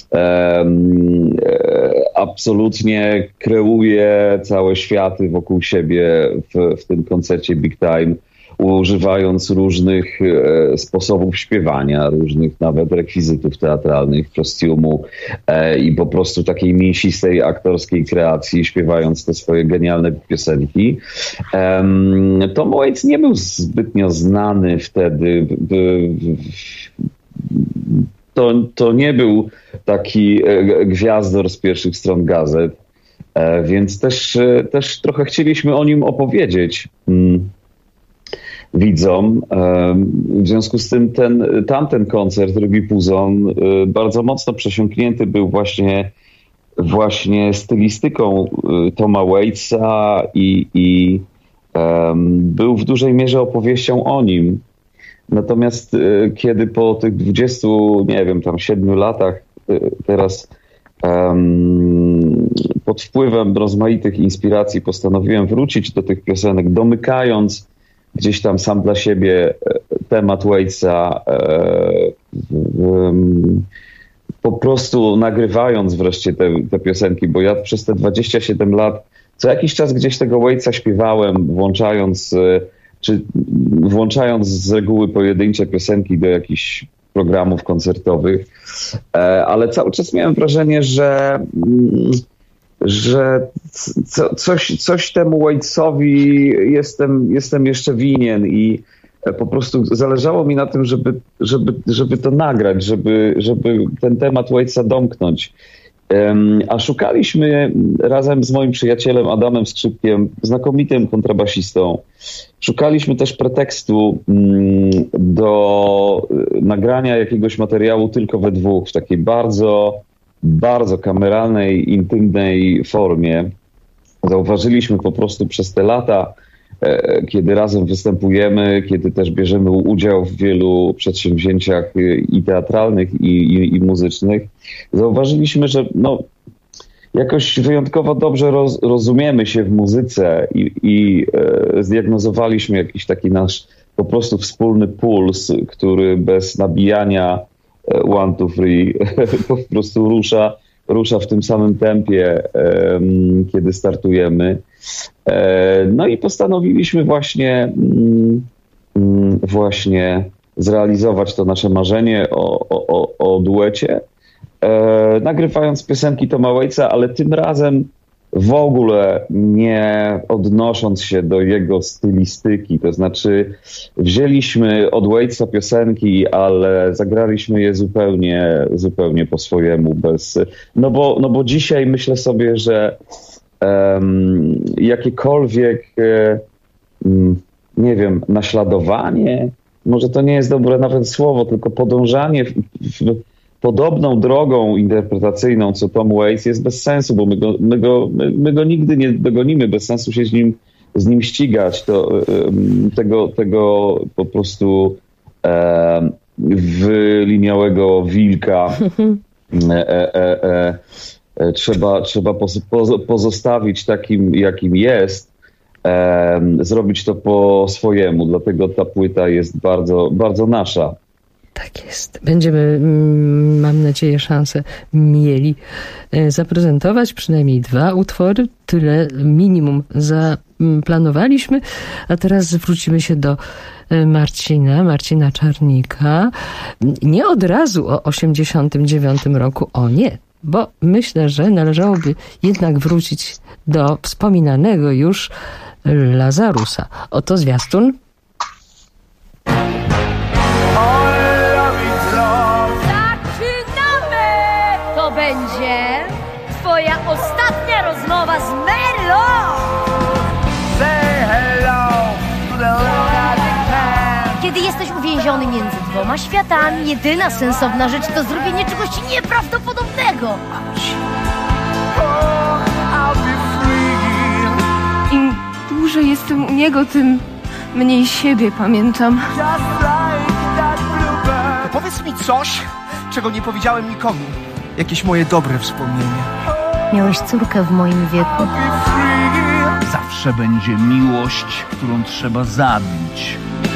absolutnie kreuje całe światy wokół siebie w tym koncercie Big Time, używając różnych sposobów śpiewania, różnych nawet rekwizytów teatralnych, kostiumu i po prostu takiej mięsistej aktorskiej kreacji, śpiewając te swoje genialne piosenki. Tom Waits nie był zbytnio znany wtedy. To nie był taki gwiazdor z pierwszych stron gazet, więc też trochę chcieliśmy o nim opowiedzieć widzom. W związku z tym tamten koncert Rebi Puzon bardzo mocno przesiąknięty był właśnie stylistyką Toma Waitsa i był w dużej mierze opowieścią o nim. Natomiast kiedy po tych 7 latach teraz pod wpływem rozmaitych inspiracji postanowiłem wrócić do tych piosenek, domykając gdzieś tam sam dla siebie temat Waitsa, po prostu nagrywając wreszcie te piosenki, bo ja przez te 27 lat co jakiś czas gdzieś tego Waitsa śpiewałem, włączając z reguły pojedyncze piosenki do jakichś programów koncertowych, ale cały czas miałem wrażenie, że coś temu Waitsowi jestem jeszcze winien i po prostu zależało mi na tym, żeby to nagrać, żeby ten temat Waitsa domknąć. A szukaliśmy razem z moim przyjacielem Adamem Skrzypkiem, znakomitym kontrabasistą, szukaliśmy też pretekstu do nagrania jakiegoś materiału tylko we dwóch, w takiej bardzo, bardzo kameralnej, intymnej formie. Zauważyliśmy po prostu przez te lata, kiedy razem występujemy, kiedy też bierzemy udział w wielu przedsięwzięciach i teatralnych, i muzycznych, zauważyliśmy, że jakoś wyjątkowo dobrze rozumiemy się w muzyce i zdiagnozowaliśmy jakiś taki nasz po prostu wspólny puls, który bez nabijania 1, 2, 3 po prostu rusza w tym samym tempie, kiedy startujemy. No i postanowiliśmy właśnie zrealizować to nasze marzenie o duecie, nagrywając piosenki Toma Waitsa, ale tym razem w ogóle nie odnosząc się do jego stylistyki. To znaczy wzięliśmy od Waitsa piosenki, ale zagraliśmy je zupełnie po swojemu. No bo dzisiaj myślę sobie, że jakiekolwiek nie wiem, naśladowanie, może to nie jest dobre nawet słowo, tylko podążanie w podobną drogą interpretacyjną co Tom Waits jest bez sensu, bo my go nigdy nie dogonimy, bez sensu się z nim ścigać. Tego po prostu wyliniałego wilka trzeba pozostawić takim, jakim jest, zrobić to po swojemu, dlatego ta płyta jest bardzo, bardzo nasza. Tak jest. Będziemy, mam nadzieję, szansę mieli zaprezentować przynajmniej 2 utwory. Tyle minimum zaplanowaliśmy. A teraz zwrócimy się do Marcina Czarnika. Nie od razu o 89 roku, o nie, bo myślę, że należałoby jednak wrócić do wspominanego już Lazarusa. Oto zwiastun. To będzie twoja ostatnia rozmowa z Merlo. Kiedy jesteś uwięziony między 2 światami, jedyna sensowna rzecz to zrobienie czegoś nieprawdopodobnego. Im dłużej jestem u niego, tym mniej siebie pamiętam. Powiedz mi coś, czego nie powiedziałem nikomu. Jakieś moje dobre wspomnienie. Miałeś córkę w moim wieku. Zawsze będzie miłość, którą trzeba zabić.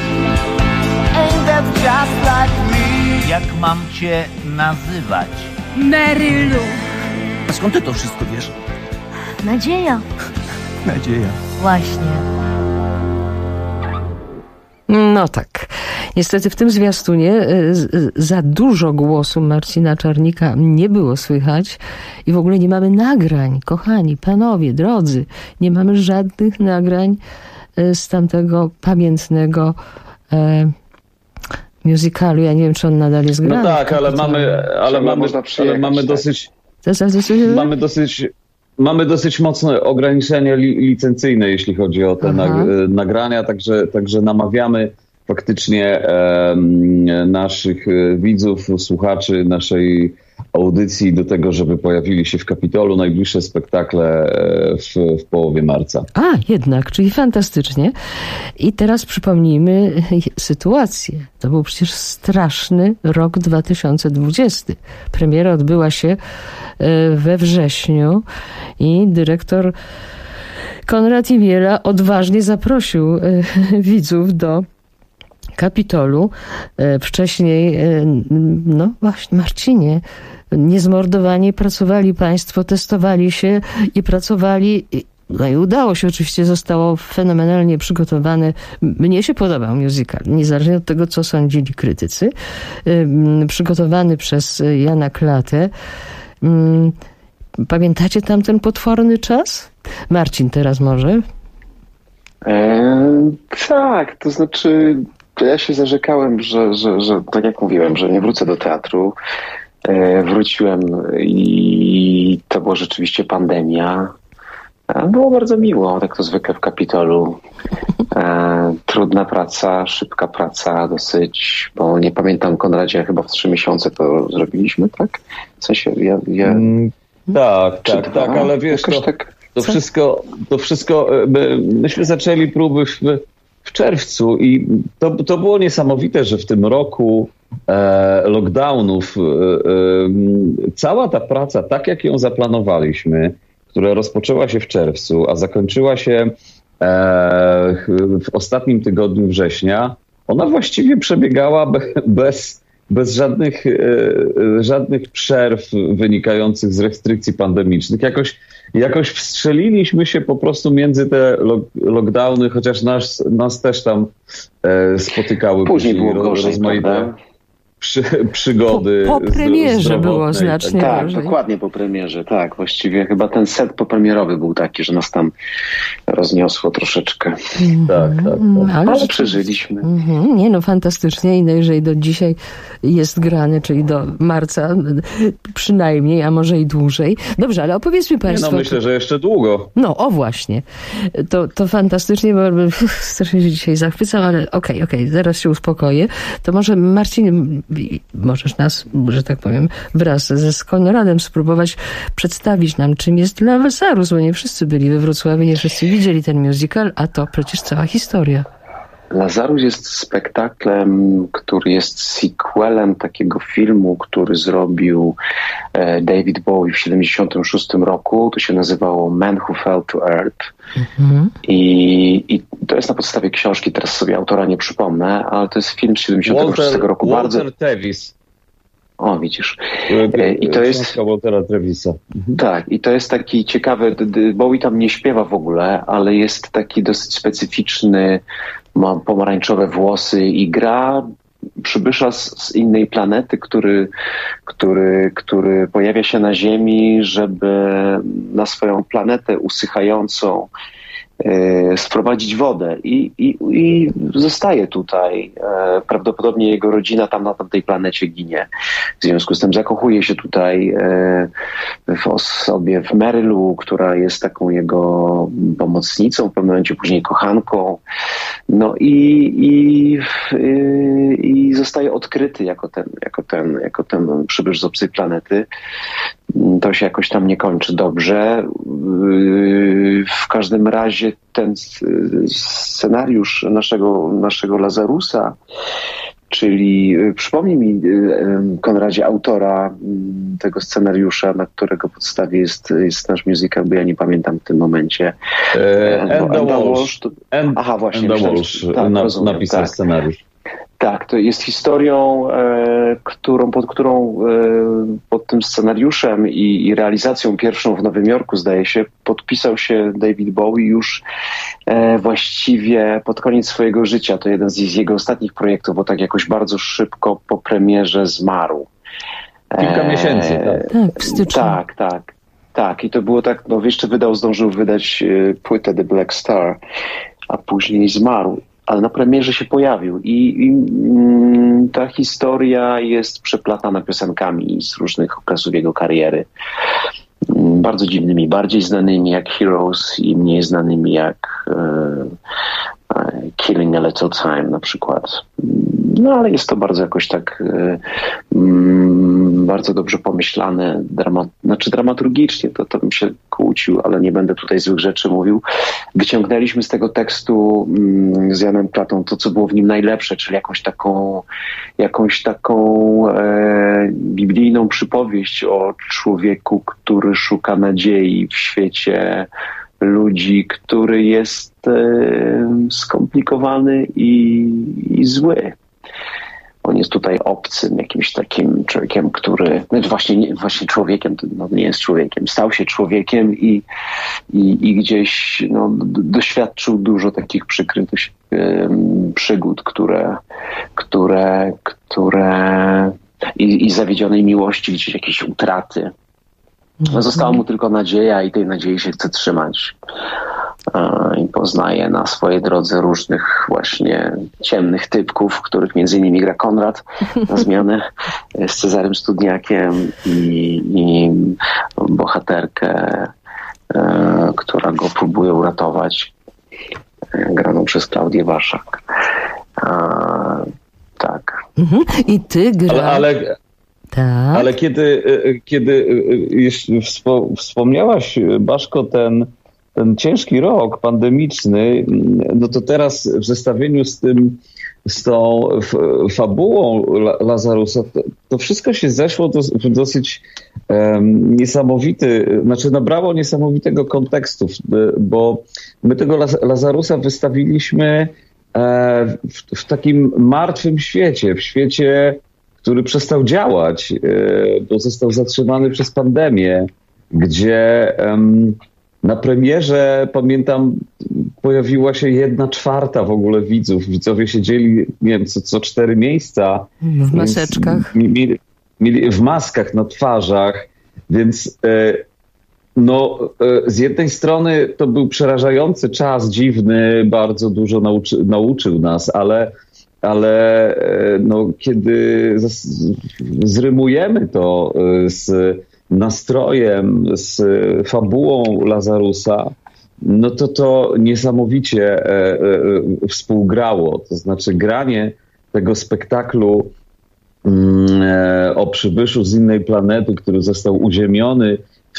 Jak mam cię nazywać? Marylu. A skąd ty to wszystko wiesz? Nadzieja. Nadzieja. Właśnie. No tak. Niestety w tym zwiastunie za dużo głosu Marcina Czarnika nie było słychać i w ogóle nie mamy nagrań. Kochani, panowie, drodzy, nie mamy żadnych nagrań z tamtego pamiętnego musicalu. Ja nie wiem, czy on nadal jest grany. No tak, mamy dosyć mocne ograniczenia licencyjne, jeśli chodzi o te nagrania, także namawiamy faktycznie naszych widzów, słuchaczy naszej audycji do tego, żeby pojawili się w Kapitolu. Najbliższe spektakle w połowie marca. A, jednak, czyli fantastycznie. I teraz przypomnijmy sytuację. To był przecież straszny rok 2020. Premiera odbyła się we wrześniu i dyrektor Konrad Imiela odważnie zaprosił widzów do Kapitolu. Wcześniej, no właśnie, Marcinie, niezmordowani pracowali państwo, testowali się i pracowali No i udało się, oczywiście zostało fenomenalnie przygotowane. Mnie się podobał musical, niezależnie od tego, co sądzili krytycy. Przygotowany przez Jana Klatę. Pamiętacie tamten potworny czas? Marcin teraz może? Tak, to znaczy ja się zarzekałem, że tak jak mówiłem, że nie wrócę do teatru. Wróciłem i to była rzeczywiście pandemia. Było bardzo miło, tak to zwykle w Kapitolu. Trudna praca, szybka praca dosyć, bo nie pamiętam, Konradzie, chyba w 3 miesiące to zrobiliśmy, tak? W sensie Tak, ale wiesz, to wszystko myśmy zaczęli próby w czerwcu i to było niesamowite, że w tym roku lockdownów cała ta praca, tak jak ją zaplanowaliśmy, która rozpoczęła się w czerwcu, a zakończyła się w ostatnim tygodniu września, ona właściwie przebiegała bez żadnych przerw wynikających z restrykcji pandemicznych. Jakoś wstrzeliliśmy się po prostu między te lockdowny, chociaż nas też tam spotykały później było gorzej, rozmaite przygody. Po premierze było znacznie tak, gorzej. Dokładnie po premierze, tak. Właściwie chyba ten set popremierowy był taki, że nas tam rozniosło troszeczkę. Tak. Ale przeżyliśmy. Nie no, fantastycznie i jeżeli do dzisiaj jest grane, czyli do marca przynajmniej, a może i dłużej. Dobrze, ale opowiedzmy Państwo... myślę, że jeszcze długo. No, o właśnie. To fantastycznie, bo strasznie się dzisiaj zachwycam, ale okej, zaraz się uspokoję. To może Marcin, możesz nas, że tak powiem, wraz ze Konradem spróbować przedstawić nam, czym jest Lazarus, bo nie wszyscy byli we Wrocławiu, nie wszyscy widzieli ten musical, a to przecież cała historia. Lazarus jest spektaklem, który jest sequelem takiego filmu, który zrobił David Bowie w 1976 roku. To się nazywało Man Who Fell to Earth. I to jest na podstawie książki, teraz sobie autora nie przypomnę, ale to jest film z 1976 roku. Walter Tevis. O, widzisz. I to jest Waltera Tevisa. Tak, i to jest taki ciekawy, Bowie tam nie śpiewa w ogóle, ale jest taki dosyć specyficzny, ma pomarańczowe włosy i gra przybysza z innej planety, który pojawia się na Ziemi, żeby na swoją planetę usychającą sprowadzić wodę i zostaje tutaj. Prawdopodobnie jego rodzina tam na tamtej planecie ginie. W związku z tym zakochuje się tutaj w osobie, w Marylu, która jest taką jego pomocnicą, w pewnym momencie później kochanką. No i zostaje odkryty jako ten przybysz z obcej planety. To się jakoś tam nie kończy dobrze. W każdym razie ten scenariusz naszego Lazarusa, czyli przypomnij mi, Konradzie, autora tego scenariusza, na którego podstawie jest nasz musical, bo ja nie pamiętam w tym momencie. Enda Walsh. Aha, właśnie. Enda Walsh napisał scenariusz. Tak, to jest historią, pod tym scenariuszem i realizacją pierwszą w Nowym Jorku, zdaje się, podpisał się David Bowie już właściwie pod koniec swojego życia. To jeden z jego ostatnich projektów, bo tak jakoś bardzo szybko po premierze zmarł. Kilka miesięcy, tak. Tak, w styczniu. Tak. I to było tak, jeszcze zdążył wydać płytę The Black Star, a później zmarł. Ale na premierze się pojawił i ta historia jest przeplatana piosenkami z różnych okresów jego kariery. Bardzo dziwnymi, bardziej znanymi jak Heroes i mniej znanymi jak Killing a Little Time na przykład. No ale jest to bardzo jakoś tak bardzo dobrze pomyślane, dramaturgicznie, to bym się kłócił, ale nie będę tutaj złych rzeczy mówił. Wyciągnęliśmy z tego tekstu z Janem Klatą to, co było w nim najlepsze, czyli jakąś taką biblijną przypowieść o człowieku, który szuka nadziei w świecie ludzi, który jest skomplikowany i zły. on jest tutaj obcym, jakimś takim człowiekiem, który, znaczy właśnie człowiekiem, no nie jest człowiekiem, stał się człowiekiem i gdzieś doświadczył dużo takich przykrych przygód, które i zawiedzionej miłości, gdzieś jakiejś utraty. Została mu tylko nadzieja i tej nadziei się chce trzymać. I poznaje na swojej drodze różnych właśnie ciemnych typków, których między innymi gra Konrad na zmianę z Cezarym Studniakiem i bohaterkę, która go próbuje uratować, graną przez Klaudię Waszak. Tak. I ty gra... Tak. Ale kiedy wspomniałaś, Baszko, ten ciężki rok pandemiczny, no to teraz w zestawieniu z tą fabułą Lazarusa, to wszystko się zeszło w dosyć niesamowity, znaczy nabrało niesamowitego kontekstu, bo my tego Lazarusa wystawiliśmy w takim martwym świecie, w świecie, który przestał działać, bo został zatrzymany przez pandemię, gdzie na premierze, pamiętam, pojawiła się 1/4 w ogóle widzów. Widzowie siedzieli, nie wiem, co 4 miejsca. W maseczkach. W maskach na twarzach, więc z jednej strony to był przerażający czas, dziwny, bardzo dużo nauczył nas, ale kiedy zrymujemy to z nastrojem, z fabułą Lazarusa, no to niesamowicie współgrało. To znaczy granie tego spektaklu o przybyszu z innej planety, który został uziemiony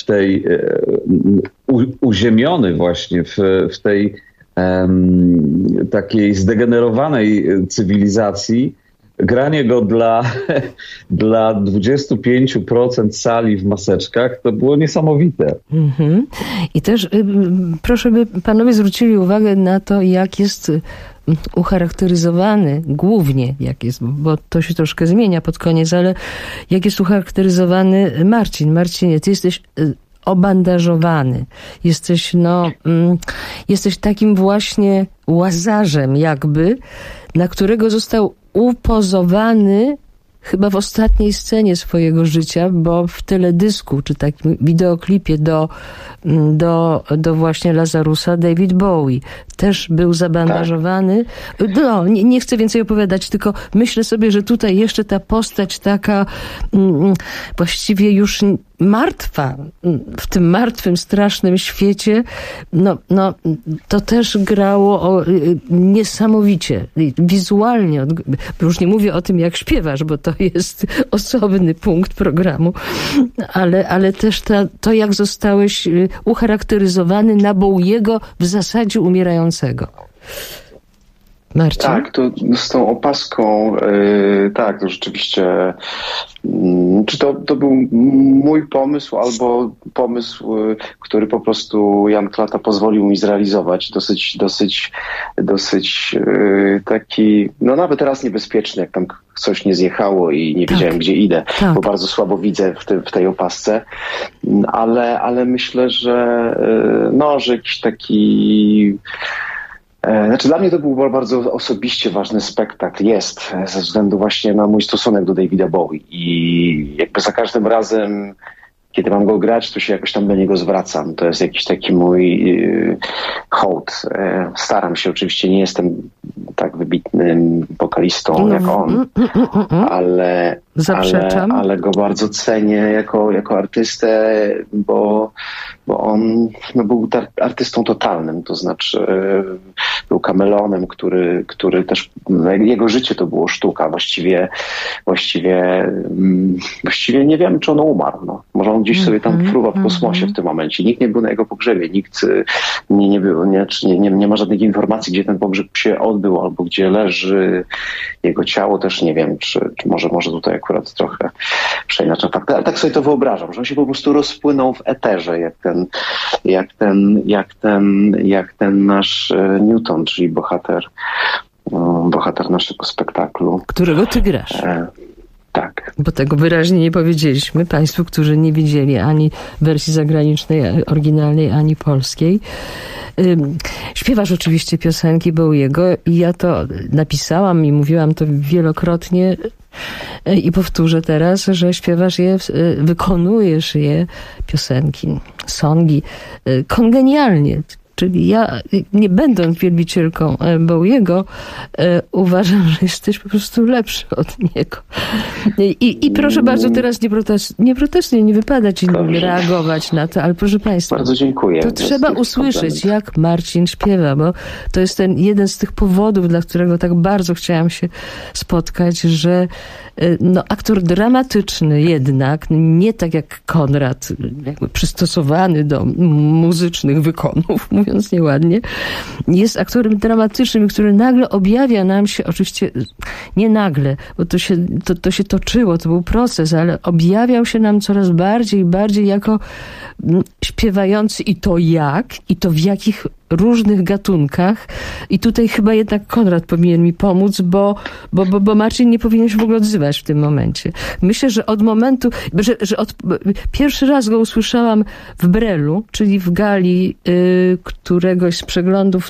uziemiony właśnie w tej takiej zdegenerowanej cywilizacji, granie go dla 25% sali w maseczkach, to było niesamowite. I też proszę, by panowie zwrócili uwagę na to, jak jest ucharakteryzowany, głównie jak jest, bo to się troszkę zmienia pod koniec, ale jak jest ucharakteryzowany Marcin. Marcinie, ty jesteś obandażowany. Jesteś takim właśnie Łazarzem jakby, na którego został upozowany chyba w ostatniej scenie swojego życia, bo w teledysku, czy takim wideoklipie do właśnie Lazarusa David Bowie też był zabandażowany. Nie chcę więcej opowiadać, tylko myślę sobie, że tutaj jeszcze ta postać taka właściwie już martwa, w tym martwym, strasznym świecie, to też grało niesamowicie, wizualnie. Już nie mówię o tym, jak śpiewasz, bo to jest osobny punkt programu, ale też to, jak zostałeś ucharakteryzowany na Bowiego w zasadzie umierającego. Marcin? Tak, to z tą opaską, tak, to rzeczywiście, czy to był mój pomysł, albo pomysł, który po prostu Jan Klata pozwolił mi zrealizować, dosyć taki, nawet teraz niebezpieczny, jak tam coś nie zjechało i nie wiedziałem, gdzie idę, bo bardzo słabo widzę w tej opasce, ale myślę, że jakiś taki... Znaczy dla mnie to był bardzo osobiście ważny spektakl, ze względu właśnie na mój stosunek do Davida Bowie i jakby za każdym razem, kiedy mam go grać, to się jakoś tam do niego zwracam. To jest jakiś taki mój hołd. Staram się, oczywiście nie jestem tak wybitnym wokalistą jak on, ale go bardzo cenię jako artystę, bo on był artystą totalnym, to znaczy był kameleonem, który też, jego życie to było sztuka, właściwie nie wiem, czy on umarł. Może on gdzieś sobie tam fruwa w kosmosie w tym momencie. Nikt nie był na jego pogrzebie, nikt nie ma żadnych informacji, gdzie ten pogrzeb się odbył, albo gdzie leży jego ciało, też nie wiem, czy może tutaj akurat trochę przeinaczam fakt. Ale tak sobie to wyobrażam, że on się po prostu rozpłynął w eterze, jak ten nasz Newton, czyli bohater bohater naszego spektaklu. Którego ty grasz. Tak. Bo tego wyraźnie nie powiedzieliśmy Państwu, którzy nie widzieli ani wersji zagranicznej, oryginalnej, ani polskiej. Śpiewasz oczywiście piosenki Bowiego i ja to napisałam i mówiłam to wielokrotnie i powtórzę teraz, że śpiewasz je, wykonujesz je, piosenki, songi, kongenialnie. Czyli ja, nie będąc wielbicielką Bowiego, uważam, że jesteś po prostu lepszy od niego. I proszę bardzo, teraz nie wypada ci reagować na to, ale proszę Państwa, bardzo dziękuję. To trzeba usłyszeć, jak Marcin śpiewa, bo to jest ten jeden z tych powodów, dla którego tak bardzo chciałam się spotkać, że aktor dramatyczny jednak, nie tak jak Konrad, jakby przystosowany do muzycznych wykonów, mówiąc nieładnie, jest aktorem dramatycznym, który nagle objawia nam się, oczywiście nie nagle, bo to się toczyło, to był proces, ale objawiał się nam coraz bardziej i bardziej jako śpiewający i to w jakich różnych gatunkach. I tutaj chyba jednak Konrad powinien mi pomóc, bo Marcin nie powinien się w ogóle odzywać w tym momencie. Myślę, że od momentu, że pierwszy raz go usłyszałam w Brelu, czyli w gali któregoś z przeglądów,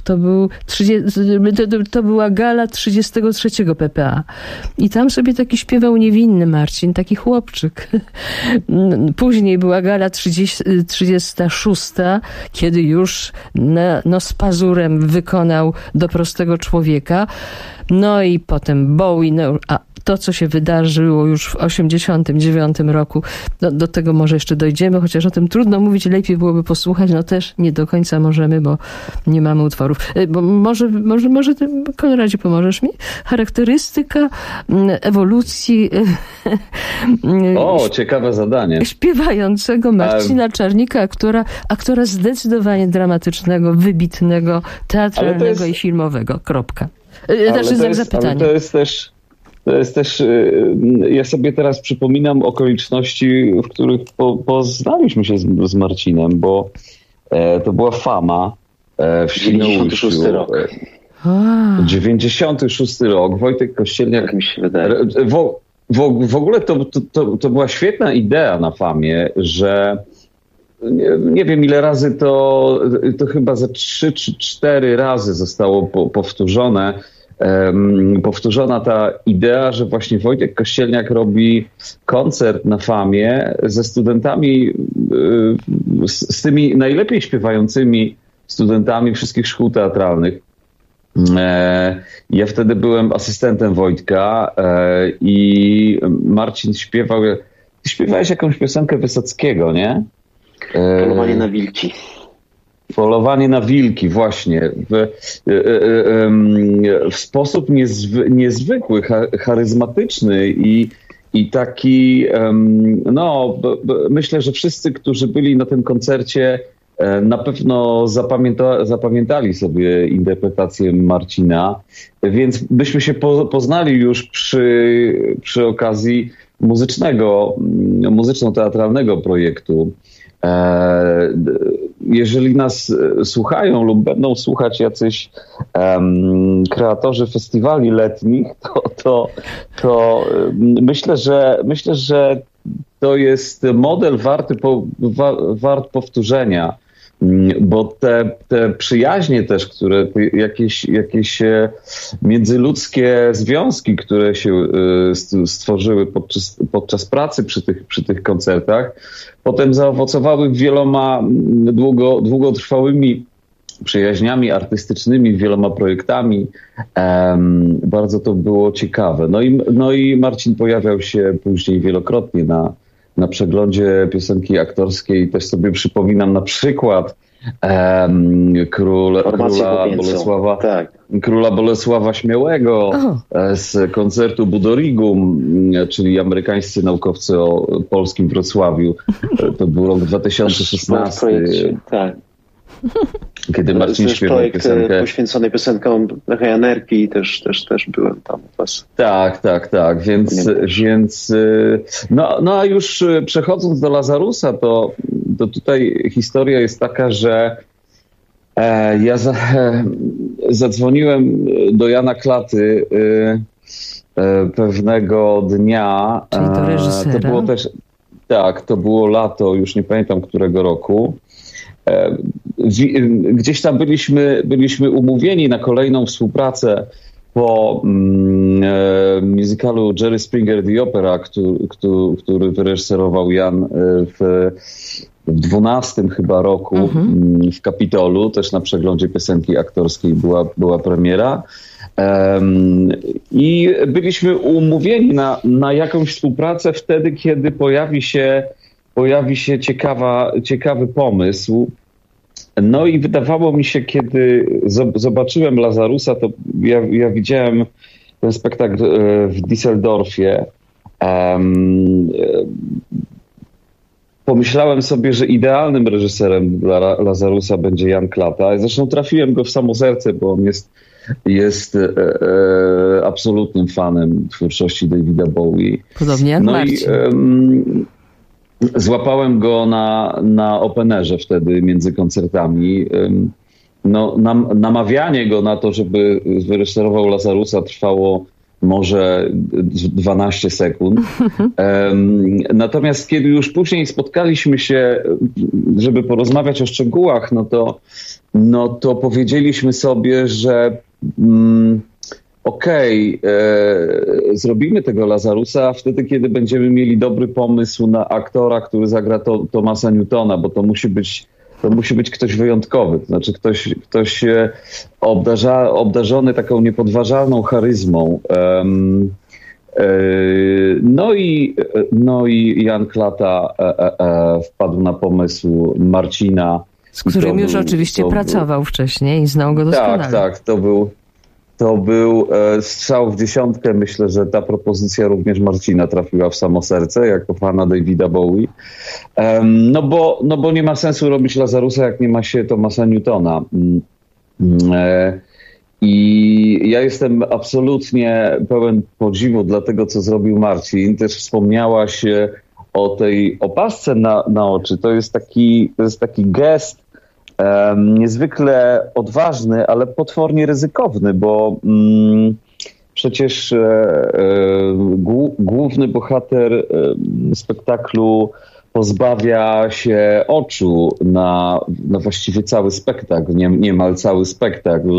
to była gala 33 PPA. I tam sobie taki śpiewał niewinny Marcin, taki chłopczyk. Później była gala 36, kiedy już z pazurem wykonał Do prostego człowieka. No i potem Bowie, a to, co się wydarzyło już w 89 roku, do tego może jeszcze dojdziemy, chociaż o tym trudno mówić, lepiej byłoby posłuchać, też nie do końca możemy, bo nie mamy utworów. Bo może ty, Konradzie, pomożesz mi? Charakterystyka ewolucji ciekawe zadanie. Śpiewającego Marcina Czarnika, aktora zdecydowanie dramatycznego, wybitnego, teatralnego i filmowego. Kropka. Znak zapytania. To jest też, ja sobie teraz przypominam okoliczności, w których poznaliśmy się z Marcinem, bo to była Fama w 96 rok. 96 rok, Wojtek Kościelniak. Tak mi się wydaje. W ogóle to była świetna idea na Famie, że nie wiem ile razy to chyba ze 3 czy 4 razy zostało powtórzona ta idea, że właśnie Wojtek Kościelniak robi koncert na Famie ze studentami, z tymi najlepiej śpiewającymi studentami wszystkich szkół teatralnych. Ja wtedy byłem asystentem Wojtka i Marcin śpiewał. Ty śpiewałeś jakąś piosenkę Wysockiego, nie? Polowanie na wilki. Polowanie na wilki, właśnie. W sposób niezwykły, charyzmatyczny i taki, myślę, że wszyscy, którzy byli na tym koncercie, na pewno zapamiętali sobie interpretację Marcina, więc byśmy się poznali już przy okazji muzyczno-teatralnego projektu. Jeżeli nas słuchają lub będą słuchać jacyś kreatorzy festiwali letnich, to myślę, że to jest model wart powtórzenia, bo te przyjaźnie też, które jakieś międzyludzkie związki, które się stworzyły podczas pracy przy tych koncertach, potem zaowocowały wieloma długotrwałymi przyjaźniami artystycznymi, wieloma projektami. Bardzo to było ciekawe. No i Marcin pojawiał się później wielokrotnie na przeglądzie piosenki aktorskiej. Też sobie przypominam na przykład króla Bolesława Śmiałego z koncertu Budorigum, czyli amerykańscy naukowcy o polskim Wrocławiu. To był rok 2016. Tak. Kiedy Marcin śpiewał piosenkę poświęcony piosenkom Lecha Janerki, też byłem tam u was. Tak. Więc a już przechodząc do Lazarusa, to tutaj historia jest taka, że Ja zadzwoniłem do Jana Klaty pewnego dnia. Czyli do reżysera. To było też, tak, to było lato, już nie pamiętam którego roku. Gdzieś tam byliśmy umówieni na kolejną współpracę po musicalu Jerry Springer The Opera, który wyreżyserował Jan w 12 chyba roku w Kapitolu, też na przeglądzie piosenki aktorskiej była premiera. I byliśmy umówieni na jakąś współpracę wtedy, kiedy pojawi się ciekawy pomysł. No i wydawało mi się, kiedy zobaczyłem Lazarusa, to ja widziałem ten spektakl w Düsseldorfie. Pomyślałem sobie, że idealnym reżyserem dla Lazarusa będzie Jan Klata. Zresztą trafiłem go w samo serce, bo on jest absolutnym fanem twórczości Davida Bowie. Podobnie jak Marcin. Złapałem go na openerze wtedy między koncertami. Namawianie go na to, żeby wyreżyserował Lazarusa, trwało może 12 sekund. Natomiast kiedy już później spotkaliśmy się, żeby porozmawiać o szczegółach, no to powiedzieliśmy sobie, że zrobimy tego Lazarusa wtedy, kiedy będziemy mieli dobry pomysł na aktora, który zagra Thomasa Newtona, bo to musi być ktoś wyjątkowy, to znaczy ktoś obdarzony taką niepodważalną charyzmą. No i Jan Klata wpadł na szał Marcina. Z którym już oczywiście pracował wcześniej i znał go doskonale. Tak, to był strzał w dziesiątkę. Myślę, że ta propozycja również Marcina trafiła w samo serce, jako fana Davida Bowie. No bo nie ma sensu robić Lazarusa, jak nie ma się Thomasa Newtona. I ja jestem absolutnie pełen podziwu dla tego, co zrobił Marcin. Też wspomniałaś o tej opasce na oczy. To jest taki gest niezwykle odważny, ale potwornie ryzykowny, bo przecież główny bohater spektaklu pozbawia się oczu na właściwie cały spektakl, niemal cały spektakl.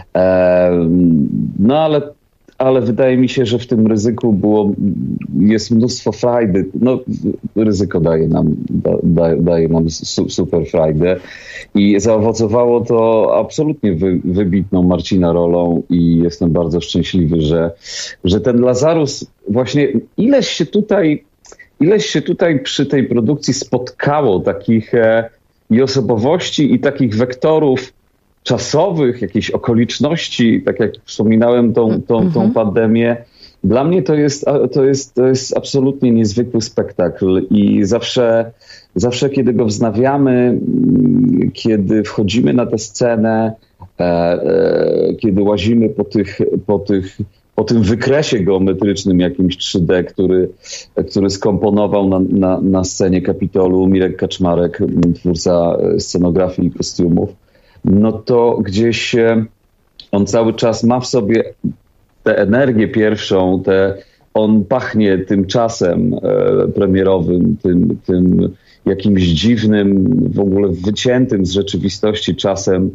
No ale wydaje mi się, że w tym ryzyku jest mnóstwo frajdy. No, ryzyko daje nam super frajdę i zaowocowało to absolutnie wybitną Marcina rolą i jestem bardzo szczęśliwy, że ten Lazarus właśnie ileś się tutaj przy tej produkcji spotkało takich i osobowości i takich wektorów czasowych, jakichś okoliczności, tak jak wspominałem tą pandemię. Dla mnie to jest absolutnie niezwykły spektakl i zawsze kiedy go wznawiamy, kiedy wchodzimy na tę scenę, kiedy łazimy po tym wykresie geometrycznym jakimś 3D, który skomponował na scenie Kapitolu Mirek Kaczmarek, twórca scenografii i kostiumów, no to gdzieś on cały czas ma w sobie tę energię pierwszą, on pachnie tym czasem premierowym, tym jakimś dziwnym, w ogóle wyciętym z rzeczywistości czasem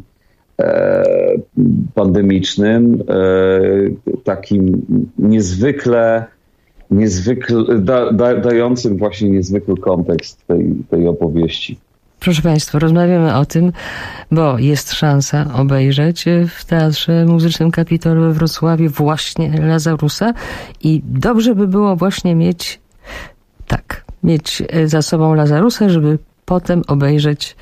pandemicznym, takim niezwykle dającym właśnie niezwykły kontekst tej opowieści. Proszę Państwa, rozmawiamy o tym, bo jest szansa obejrzeć w Teatrze Muzycznym Kapitolu we Wrocławiu właśnie Lazarusa i dobrze by było właśnie mieć za sobą Lazarusa, żeby potem obejrzeć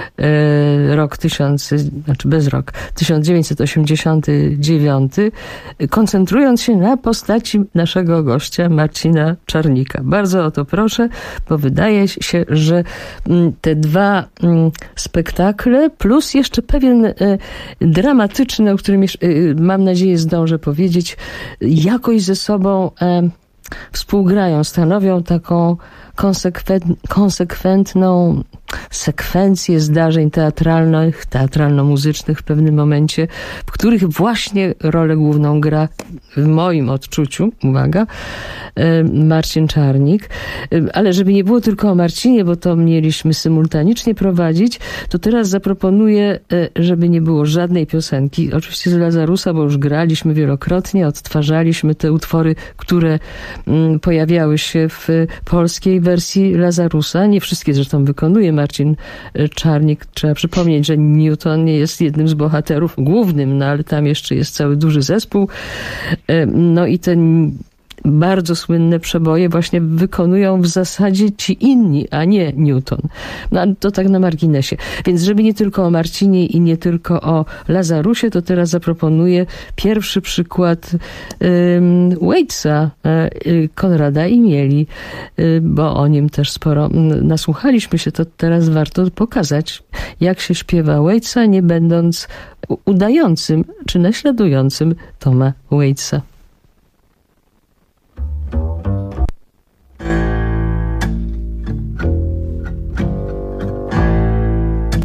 1989, koncentrując się na postaci naszego gościa Marcina Czarnika. Bardzo o to proszę, bo wydaje się, że te dwa spektakle plus jeszcze pewien dramatyczny, o którym mam nadzieję zdążę powiedzieć, jakoś ze sobą współgrają, stanowią taką konsekwentną sekwencję zdarzeń teatralnych, teatralno-muzycznych w pewnym momencie, w których właśnie rolę główną gra, w moim odczuciu, uwaga, Marcin Czarnik. Ale żeby nie było tylko o Marcinie, bo to mieliśmy symultanicznie prowadzić, to teraz zaproponuję, żeby nie było żadnej piosenki. Oczywiście z Lazarusa, bo już graliśmy wielokrotnie, odtwarzaliśmy te utwory, które pojawiały się w polskiej wersji Lazarusa. Nie wszystkie zresztą wykonuje Marcin Czarnik. Trzeba przypomnieć, że Newton nie jest jednym z bohaterów głównym, no ale tam jeszcze jest cały duży zespół. No i ten bardzo słynne przeboje właśnie wykonują w zasadzie ci inni, a nie Newton. No to tak na marginesie. Więc żeby nie tylko o Marcinie i nie tylko o Lazarusie, to teraz zaproponuję pierwszy przykład Waitsa, Konrada i Mieli, bo o nim też sporo nasłuchaliśmy się, to teraz warto pokazać, jak się śpiewa Waitsa, nie będąc udającym czy naśladującym Toma Waitsa.